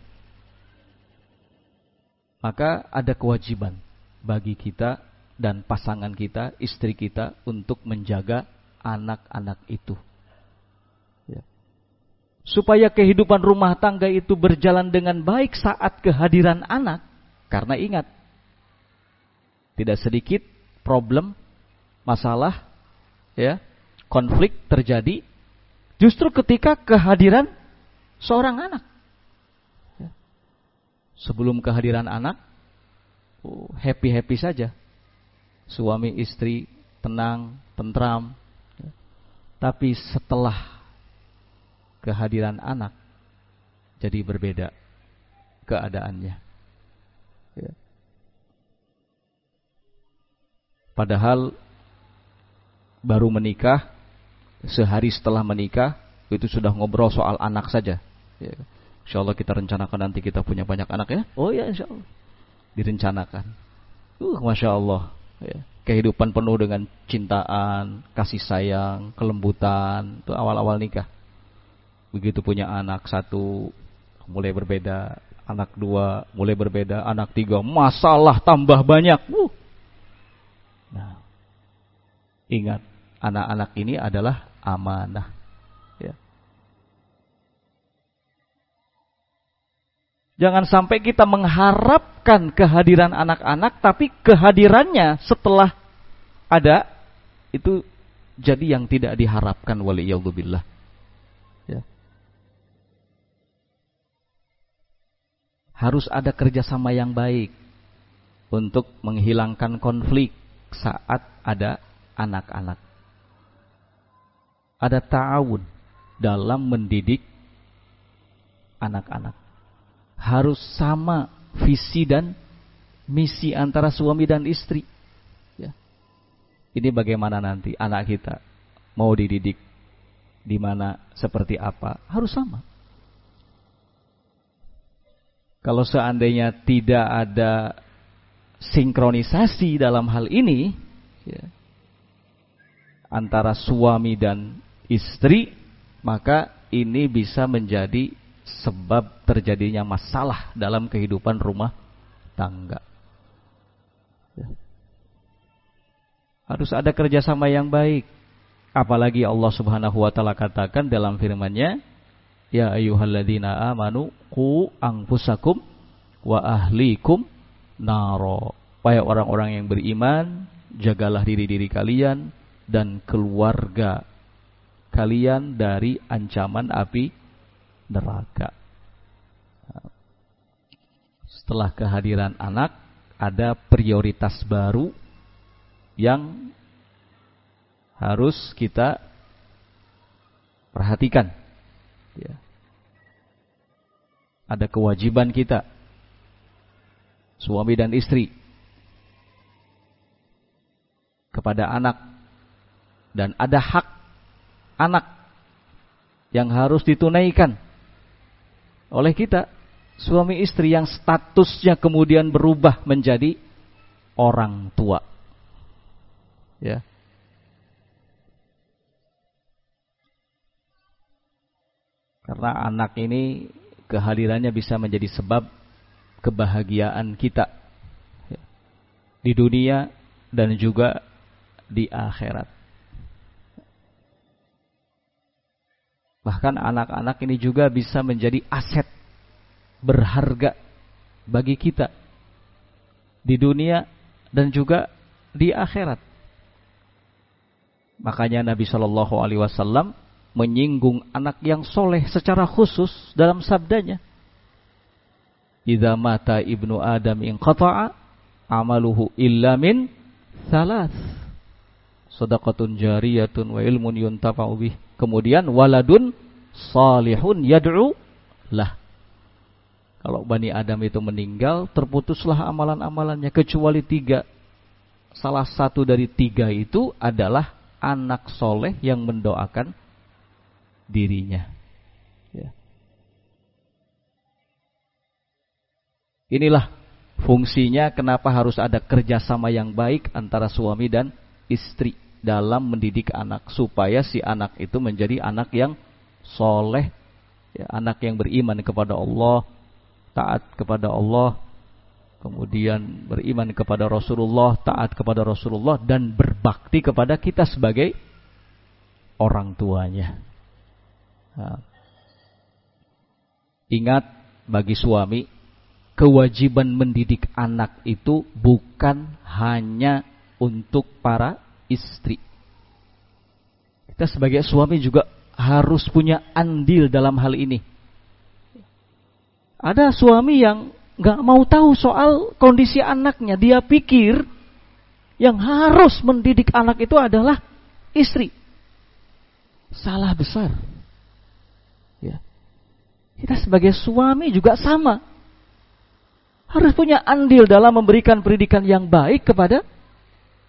Maka ada kewajiban bagi kita dan pasangan kita, istri kita, untuk menjaga anak-anak itu, ya. Supaya kehidupan rumah tangga itu berjalan dengan baik saat kehadiran anak. Karena ingat, tidak sedikit problem, masalah, ya, konflik terjadi justru ketika kehadiran seorang anak, ya. Sebelum kehadiran anak, oh, happy-happy saja, suami istri tenang, tentram. Tapi setelah kehadiran anak, jadi berbeda keadaannya. Ya. Padahal baru menikah, sehari setelah menikah, Itu sudah ngobrol soal anak saja. Ya. Insya Allah kita rencanakan nanti kita punya banyak anak ya. Oh ya, insya Allah. Direncanakan. Uh, Masya Allah. Ya. Kehidupan penuh dengan cintaan, kasih sayang, kelembutan. Itu awal-awal nikah. Begitu punya anak satu, mulai berbeda. Anak dua, mulai berbeda. Anak tiga, masalah tambah banyak. Uh. Nah, ingat, anak-anak ini adalah amanah. Ya. Jangan sampai kita mengharapkan kehadiran anak-anak, tapi kehadirannya setelah ada itu jadi yang tidak diharapkan, waliyadzubillah. Ya. Harus ada kerjasama yang baik untuk menghilangkan konflik saat ada anak-anak. Ada ta'awun dalam mendidik anak-anak. Harus sama visi dan misi antara suami dan istri. Ya. Ini bagaimana nanti anak kita mau dididik di mana, seperti apa, harus sama. Kalau seandainya tidak ada sinkronisasi dalam hal ini, ya, antara suami dan istri, maka ini bisa menjadi sebab terjadinya masalah dalam kehidupan rumah tangga. Ya. Harus ada kerjasama yang baik. Apalagi Allah Subhanahu wa Ta'ala katakan dalam firman-Nya, ya ayyuhalladzina amanu qu anfusakum wa ahlikum naro. Wahai orang-orang yang beriman, jagalah diri-diri kalian dan keluarga kalian dari ancaman api neraka. Setelah kehadiran anak, ada prioritas baru yang harus kita perhatikan. Ya. Ada kewajiban kita, suami dan istri, kepada anak, dan ada hak anak yang harus ditunaikan oleh kita, suami istri, yang statusnya kemudian berubah menjadi orang tua. Ya. Karena anak ini kehadirannya bisa menjadi sebab kebahagiaan kita di dunia dan juga di akhirat. Bahkan anak-anak ini juga bisa menjadi aset berharga bagi kita di dunia dan juga di akhirat. Makanya Nabi Shallallahu Alaihi Wasallam menyinggung anak yang soleh secara khusus dalam sabdanya, idza mata ibnu adam inqata'a amaluhu illa min thalath, shadaqatun jariyatun wa ilmun yuntafa'u bih, kemudian waladun salihun yad'u lah. Kalau Bani Adam itu meninggal, terputuslah amalan-amalannya kecuali tiga. Salah satu dari tiga itu adalah anak soleh yang mendoakan dirinya. Ya. Inilah fungsinya kenapa harus ada kerjasama yang baik antara suami dan istri dalam mendidik anak, supaya si anak itu menjadi anak yang soleh, ya, anak yang beriman kepada Allah, taat kepada Allah, kemudian beriman kepada Rasulullah, taat kepada Rasulullah, dan berbakti kepada kita sebagai orang tuanya. Nah, ingat, bagi suami, kewajiban mendidik anak itu bukan hanya untuk para istri. Kita sebagai suami juga harus punya andil dalam hal ini. Ada suami yang gak mau tahu soal kondisi anaknya. Dia pikir yang harus mendidik anak itu adalah istri. Salah besar. Ya. Kita sebagai suami juga sama. Harus punya andil dalam memberikan pendidikan yang baik kepada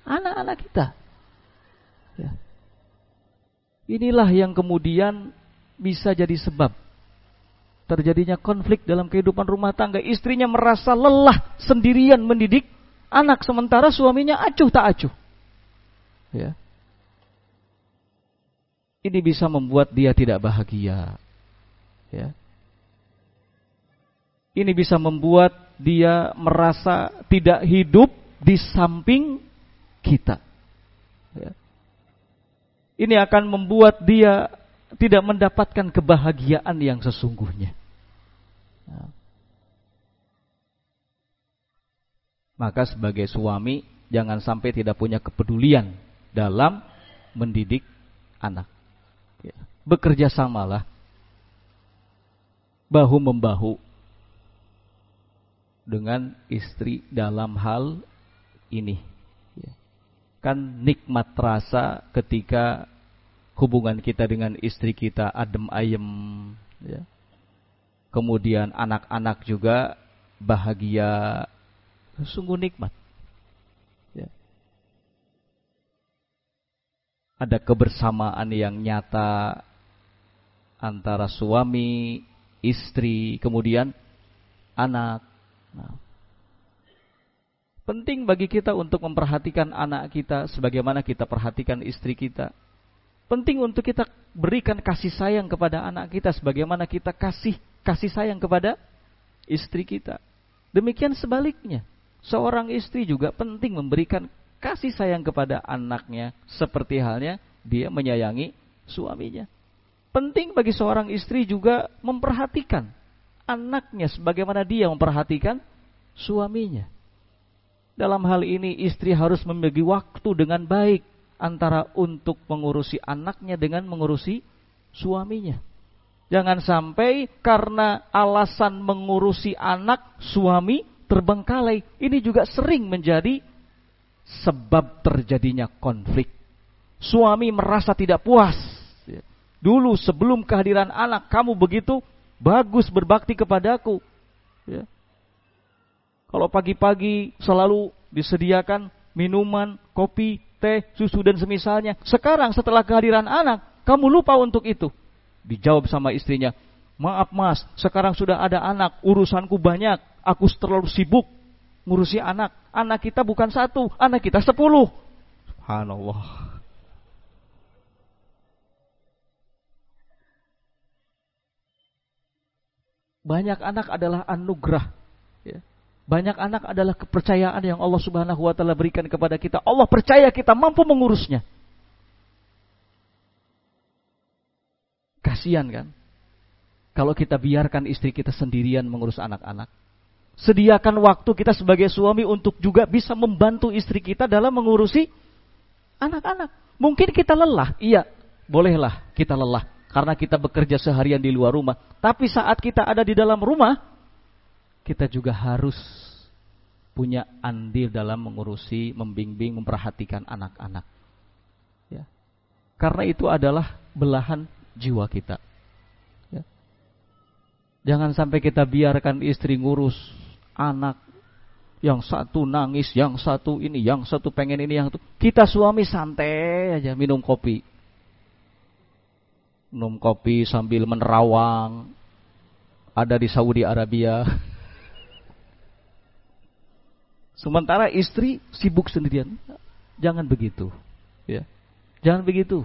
anak-anak kita. Ya. Inilah yang kemudian bisa jadi sebab terjadinya konflik dalam kehidupan rumah tangga. Istrinya merasa lelah sendirian mendidik anak, sementara suaminya acuh tak acuh. Ya. Ini bisa membuat dia tidak bahagia. Ya. Ini bisa membuat dia merasa tidak hidup di samping kita. Ya. Ini akan membuat dia tidak mendapatkan kebahagiaan yang sesungguhnya. Ya. Maka sebagai suami jangan sampai tidak punya kepedulian dalam mendidik anak. Ya. Bekerja samalah, bahu membahu dengan istri dalam hal ini. Ya. Kan nikmat rasa ketika hubungan kita dengan istri kita adem ayem. Ya. Kemudian anak-anak juga bahagia. Sungguh nikmat. Ya. Ada kebersamaan yang nyata antara suami, istri, kemudian anak. Nah, penting bagi kita untuk memperhatikan anak kita sebagaimana kita perhatikan istri kita. Penting untuk kita berikan kasih sayang kepada anak kita sebagaimana kita kasih kasih sayang kepada istri kita. Demikian sebaliknya, seorang istri juga penting memberikan kasih sayang kepada anaknya seperti halnya dia menyayangi suaminya. Penting bagi seorang istri juga memperhatikan anaknya sebagaimana dia memperhatikan suaminya. Dalam hal ini istri harus membagi waktu dengan baik antara untuk mengurusi anaknya dengan mengurusi suaminya. Jangan sampai karena alasan mengurusi anak suami terbengkalai. Ini juga sering menjadi sebab terjadinya konflik. Suami merasa tidak puas. Dulu sebelum kehadiran anak kamu begitu bagus berbakti kepadaku. Ya. Kalau pagi-pagi selalu disediakan minuman, kopi, teh, susu dan semisalnya. Sekarang setelah kehadiran anak, kamu lupa untuk itu. Dijawab sama istrinya, maaf mas, sekarang sudah ada anak, urusanku banyak, aku terlalu sibuk ngurusi anak. Anak kita bukan satu, anak kita sepuluh. Subhanallah. Banyak anak adalah anugerah. Ya. Banyak anak adalah kepercayaan yang Allah Subhanahu wa taala berikan kepada kita. Allah percaya kita mampu mengurusnya. Kasihan kan? Kalau kita biarkan istri kita sendirian mengurus anak-anak. Sediakan waktu kita sebagai suami untuk juga bisa membantu istri kita dalam mengurusi anak-anak. Mungkin kita lelah, iya, bolehlah kita lelah. Karena kita bekerja seharian di luar rumah. Tapi saat kita ada di dalam rumah, kita juga harus punya andil dalam mengurusi, membimbing, memperhatikan anak-anak. Ya. Karena itu adalah belahan jiwa kita. Ya. Jangan sampai kita biarkan istri ngurus anak. Yang satu nangis, yang satu ini, yang satu pengen ini, yang itu. Kita suami santai aja minum kopi. Minum kopi sambil menerawang. Ada di Saudi Arabia. Sementara istri sibuk sendirian. Jangan begitu. Ya. Jangan begitu.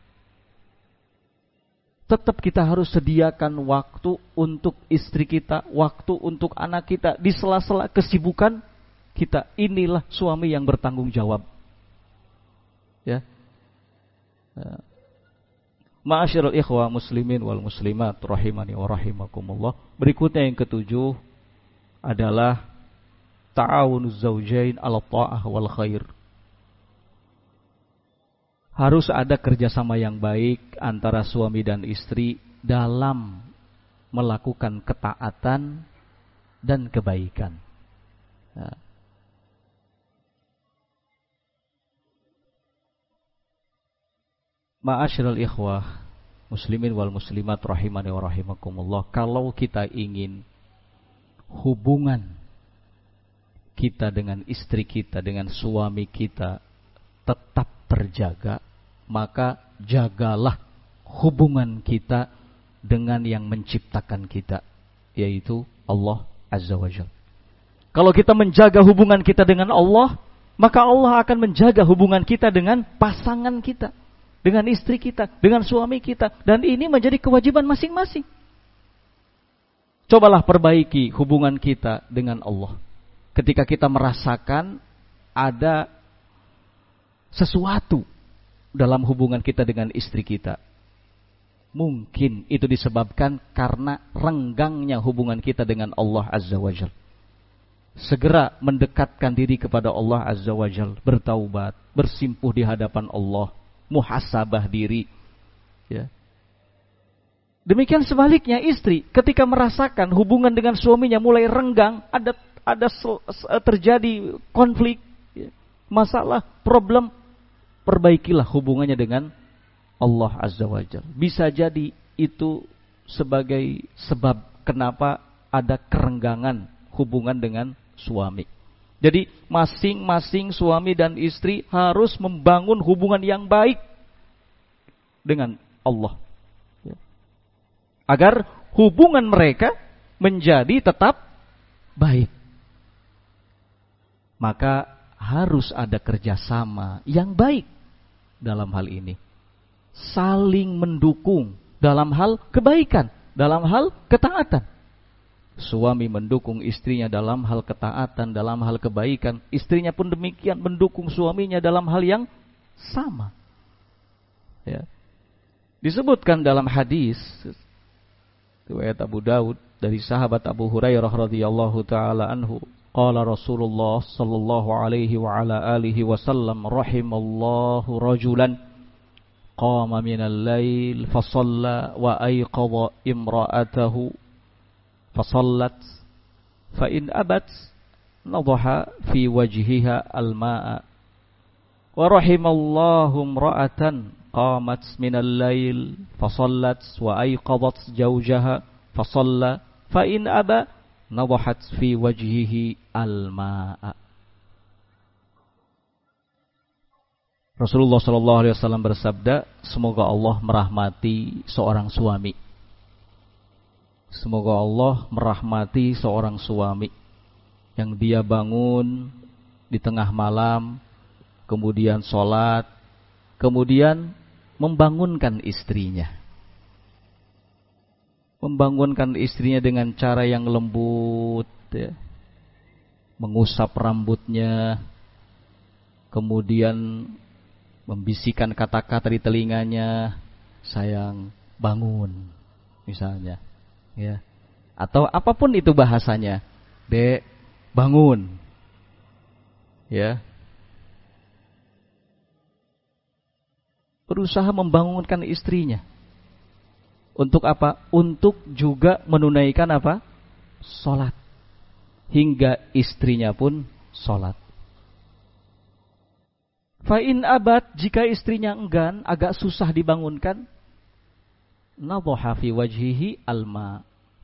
Tetap kita harus sediakan waktu untuk istri kita, waktu untuk anak kita di sela-sela kesibukan kita. Inilah suami yang bertanggung jawab. Ya. Ya. Ma'asyiral ikhwah muslimin wal muslimat rahimani wa rahimakumullah. Berikutnya yang ketujuh adalah ta'awunuz zaujain 'ala tha'ah wal khair. Harus ada kerjasama yang baik antara suami dan istri dalam melakukan ketaatan dan kebaikan. Ya. Ma'asyiral ikhwah muslimin wal muslimat rahimani wa rahimakumullah. Kalau kita ingin hubungan kita dengan istri kita, dengan suami kita tetap terjaga, maka jagalah hubungan kita dengan yang menciptakan kita, yaitu Allah Azza wa Jalla. Kalau kita menjaga hubungan kita dengan Allah, maka Allah akan menjaga hubungan kita dengan pasangan kita, dengan istri kita, dengan suami kita. Dan ini menjadi kewajiban masing-masing. Cobalah perbaiki hubungan kita dengan Allah. Ketika kita merasakan ada sesuatu dalam hubungan kita dengan istri kita, mungkin itu disebabkan karena renggangnya hubungan kita dengan Allah Azza wa Jalla. Segera mendekatkan diri kepada Allah Azza wa Jalla, bertaubat, bersimpuh di hadapan Allah, muhasabah diri. Ya. Demikian sebaliknya istri, ketika merasakan hubungan dengan suaminya mulai renggang, ada ada terjadi konflik, ya, masalah, problem, perbaikilah hubungannya dengan Allah Azza wa Jalla. Bisa jadi itu sebagai sebab kenapa ada kerenggangan hubungan dengan suami. Jadi masing-masing suami dan istri harus membangun hubungan yang baik dengan Allah, ya, agar hubungan mereka menjadi tetap baik. Maka harus ada kerjasama yang baik dalam hal ini, saling mendukung dalam hal kebaikan, dalam hal ketaatan. Suami mendukung istrinya dalam hal ketaatan, dalam hal kebaikan. Istrinya pun demikian mendukung suaminya dalam hal yang sama. Ya. Disebutkan dalam hadis riwayat Abu Daud dari sahabat Abu Hurairah radhiyallahu taala anhu, qala Rasulullah sallallahu alaihi wa ala alihi wasallam, rahimallahu rajulan qama minal lail fa shalla wa ayqadha imra'atahu fasallat fa in abat nadhaha fi wajhiha al-ma'a wa rahimallahu imra'atan qamat minal lail fasallat wa ayqadat zawjaha fasalla fa in aba nadhahat fi wajhihi al-ma'a. Rasulullah sallallahu alaihi wasallam bersabda, semoga Allah merahmati seorang suami. Semoga Allah merahmati seorang suami yang dia bangun di tengah malam, kemudian sholat, kemudian membangunkan istrinya. Membangunkan istrinya dengan cara yang lembut, ya. Mengusap rambutnya, kemudian membisikkan kata-kata di telinganya, sayang, bangun, misalnya. Ya, atau apapun itu bahasanya, dek, bangun, ya, berusaha membangunkan istrinya. Untuk apa? Untuk juga menunaikan apa? Sholat, hingga istrinya pun sholat. Fa'in abad, jika istrinya enggan, agak susah dibangunkan, nadhaha fi wajhihi alma,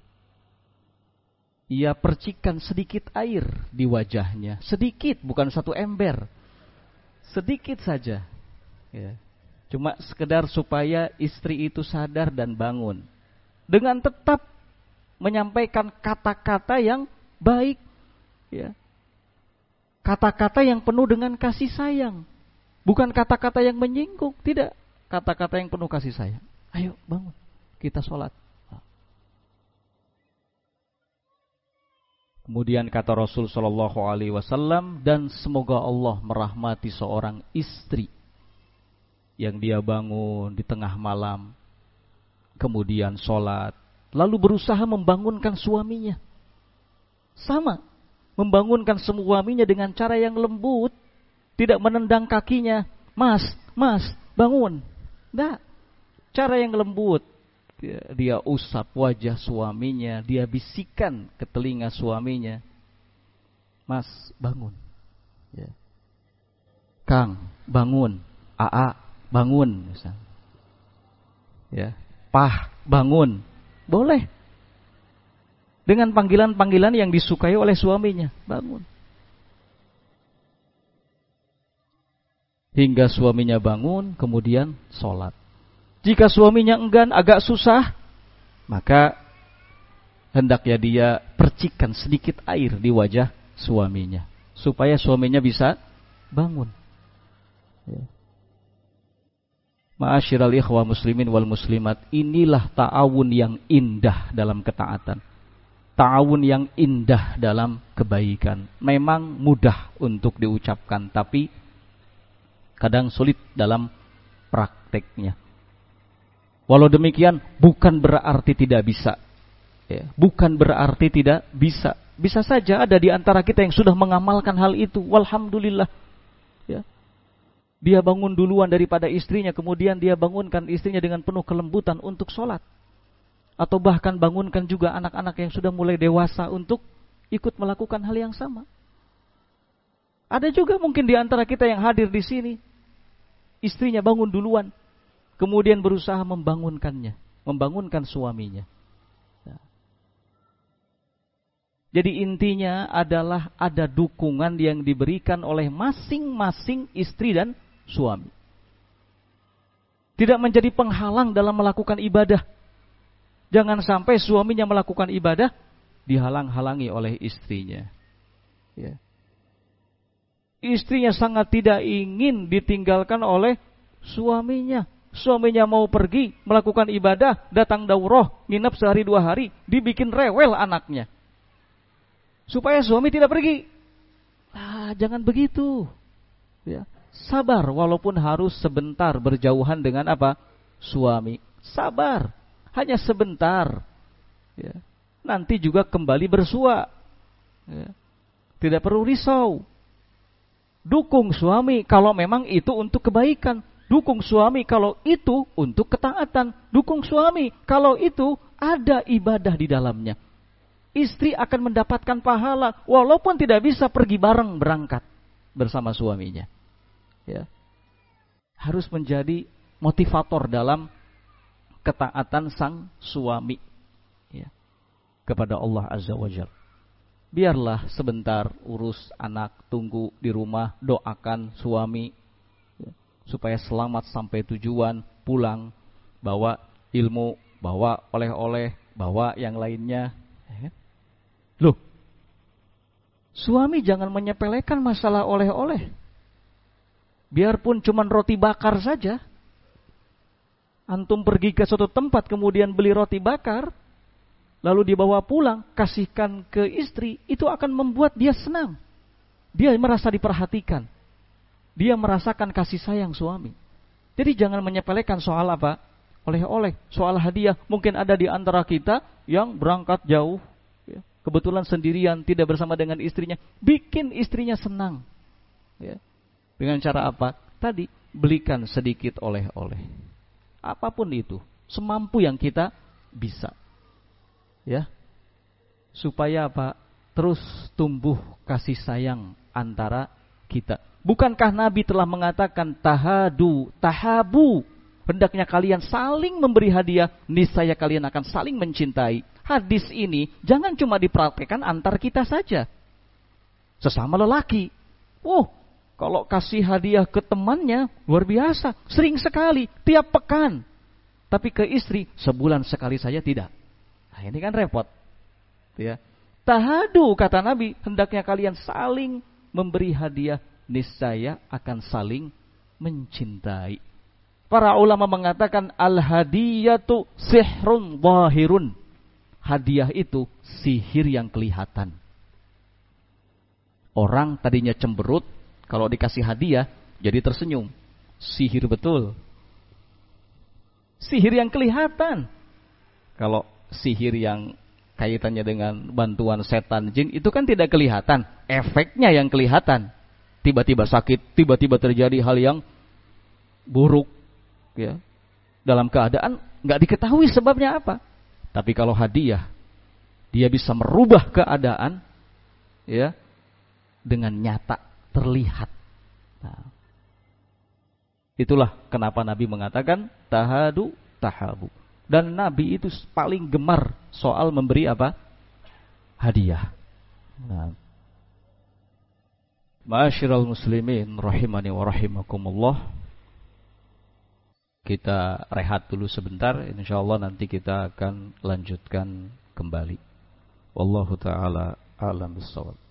ia percikan sedikit air di wajahnya, sedikit, bukan satu ember, sedikit saja, ya. Cuma sekedar supaya istri itu sadar dan bangun, dengan tetap menyampaikan kata-kata yang baik, ya. Kata-kata yang penuh dengan kasih sayang, bukan kata-kata yang menyinggung, tidak, kata-kata yang penuh kasih sayang. Ayo bangun, kita sholat. Kemudian kata Rasul Shallallahu Alaihi Wasallam, dan semoga Allah merahmati seorang istri yang dia bangun di tengah malam, kemudian sholat, lalu berusaha membangunkan suaminya. Sama, membangunkan suaminya dengan cara yang lembut, tidak menendang kakinya, mas, mas, bangun. Tidak. Cara yang lembut, dia, dia usap wajah suaminya, dia bisikan ke telinga suaminya, mas, bangun, ya. Kang, bangun. Aa, bangun, misalnya. Ya, Pah, bangun. Boleh. Dengan panggilan-panggilan yang disukai oleh suaminya, bangun. Hingga suaminya bangun, kemudian sholat. Jika suaminya enggan, agak susah, maka hendaknya dia percikan sedikit air di wajah suaminya supaya suaminya bisa bangun. Ya. Ma'asyiral ikhwah muslimin wal muslimat, inilah ta'awun yang indah dalam ketaatan. Ta'awun yang indah dalam kebaikan. Memang mudah untuk diucapkan, tapi kadang sulit dalam prakteknya. Walau demikian, bukan berarti tidak bisa. Ya, bukan berarti tidak bisa. Bisa saja ada di antara kita yang sudah mengamalkan hal itu. Walhamdulillah. Ya. Dia bangun duluan daripada istrinya, kemudian dia bangunkan istrinya dengan penuh kelembutan untuk sholat. Atau bahkan bangunkan juga anak-anak yang sudah mulai dewasa untuk ikut melakukan hal yang sama. Ada juga mungkin di antara kita yang hadir di sini, istrinya bangun duluan, kemudian berusaha membangunkannya, membangunkan suaminya. Jadi intinya adalah ada dukungan yang diberikan oleh masing-masing istri dan suami. Tidak menjadi penghalang dalam melakukan ibadah. Jangan sampai suaminya melakukan ibadah dihalang-halangi oleh istrinya. Ya. Istrinya sangat tidak ingin ditinggalkan oleh suaminya. Suaminya mau pergi melakukan ibadah, datang daurah, nginep sehari dua hari, dibikin rewel anaknya. Supaya suami tidak pergi. Ah, jangan begitu. Ya. Sabar walaupun harus sebentar berjauhan dengan apa? Suami. Sabar. Hanya sebentar. Ya. Nanti juga kembali bersua. Ya. Tidak perlu risau. Dukung suami kalau memang itu untuk kebaikan. Dukung suami kalau itu untuk ketaatan. Dukung suami kalau itu ada ibadah di dalamnya. Istri akan mendapatkan pahala walaupun tidak bisa pergi bareng berangkat bersama suaminya. Ya. Harus menjadi motivator dalam ketaatan sang suami, ya, kepada Allah Azza wa Jalla. Biarlah sebentar urus anak, tunggu di rumah, doakan suami, ya, supaya selamat sampai tujuan, pulang, bawa ilmu, bawa oleh-oleh, bawa yang lainnya. Loh, suami jangan menyepelekan masalah oleh-oleh. Biarpun cuma roti bakar saja. Antum pergi ke suatu tempat kemudian beli roti bakar, lalu dibawa pulang, kasihkan ke istri, itu akan membuat dia senang. Dia merasa diperhatikan. Dia merasakan kasih sayang suami. Jadi jangan menyepelekan soal apa? Oleh-oleh, soal hadiah. Mungkin ada di antara kita yang berangkat jauh, kebetulan sendirian, tidak bersama dengan istrinya. Bikin istrinya senang. Ya. Dengan cara apa? Tadi, belikan sedikit oleh-oleh. Apapun itu, semampu yang kita bisa. Ya. Supaya apa? Terus tumbuh kasih sayang antara kita. Bukankah Nabi telah mengatakan tahadu, tahabu? Hendaknya kalian saling memberi hadiah, niscaya kalian akan saling mencintai. Hadis ini jangan cuma dipraktekkan antar kita saja. Sesama lelaki. Oh, kalau kasih hadiah ke temannya luar biasa, sering sekali, tiap pekan. Tapi ke istri sebulan sekali saja tidak. Nah, ini kan repot. Ya. Tahadu kata Nabi, hendaknya kalian saling memberi hadiah, niscaya akan saling mencintai. Para ulama mengatakan al-hadiyatu sihrun zahirun. Hadiah itu sihir yang kelihatan. Orang tadinya cemberut, kalau dikasih hadiah jadi tersenyum. Sihir betul. Sihir yang kelihatan. Kalau sihir yang kaitannya dengan bantuan setan jin itu kan tidak kelihatan, efeknya yang kelihatan. Tiba-tiba sakit, tiba-tiba terjadi hal yang buruk, ya. Dalam keadaan nggak diketahui sebabnya apa. Tapi kalau hadiah, dia bisa merubah keadaan, ya, dengan nyata, terlihat. Nah, itulah kenapa Nabi mengatakan tahadu tahabu. Dan Nabi itu paling gemar soal memberi apa? Hadiah. Nah, ma'asyiral muslimin rahimani wa rahimakumullah. kita rehat dulu sebentar. Insyaallah nanti kita akan lanjutkan kembali. Wallahu taala a'lam bissawab.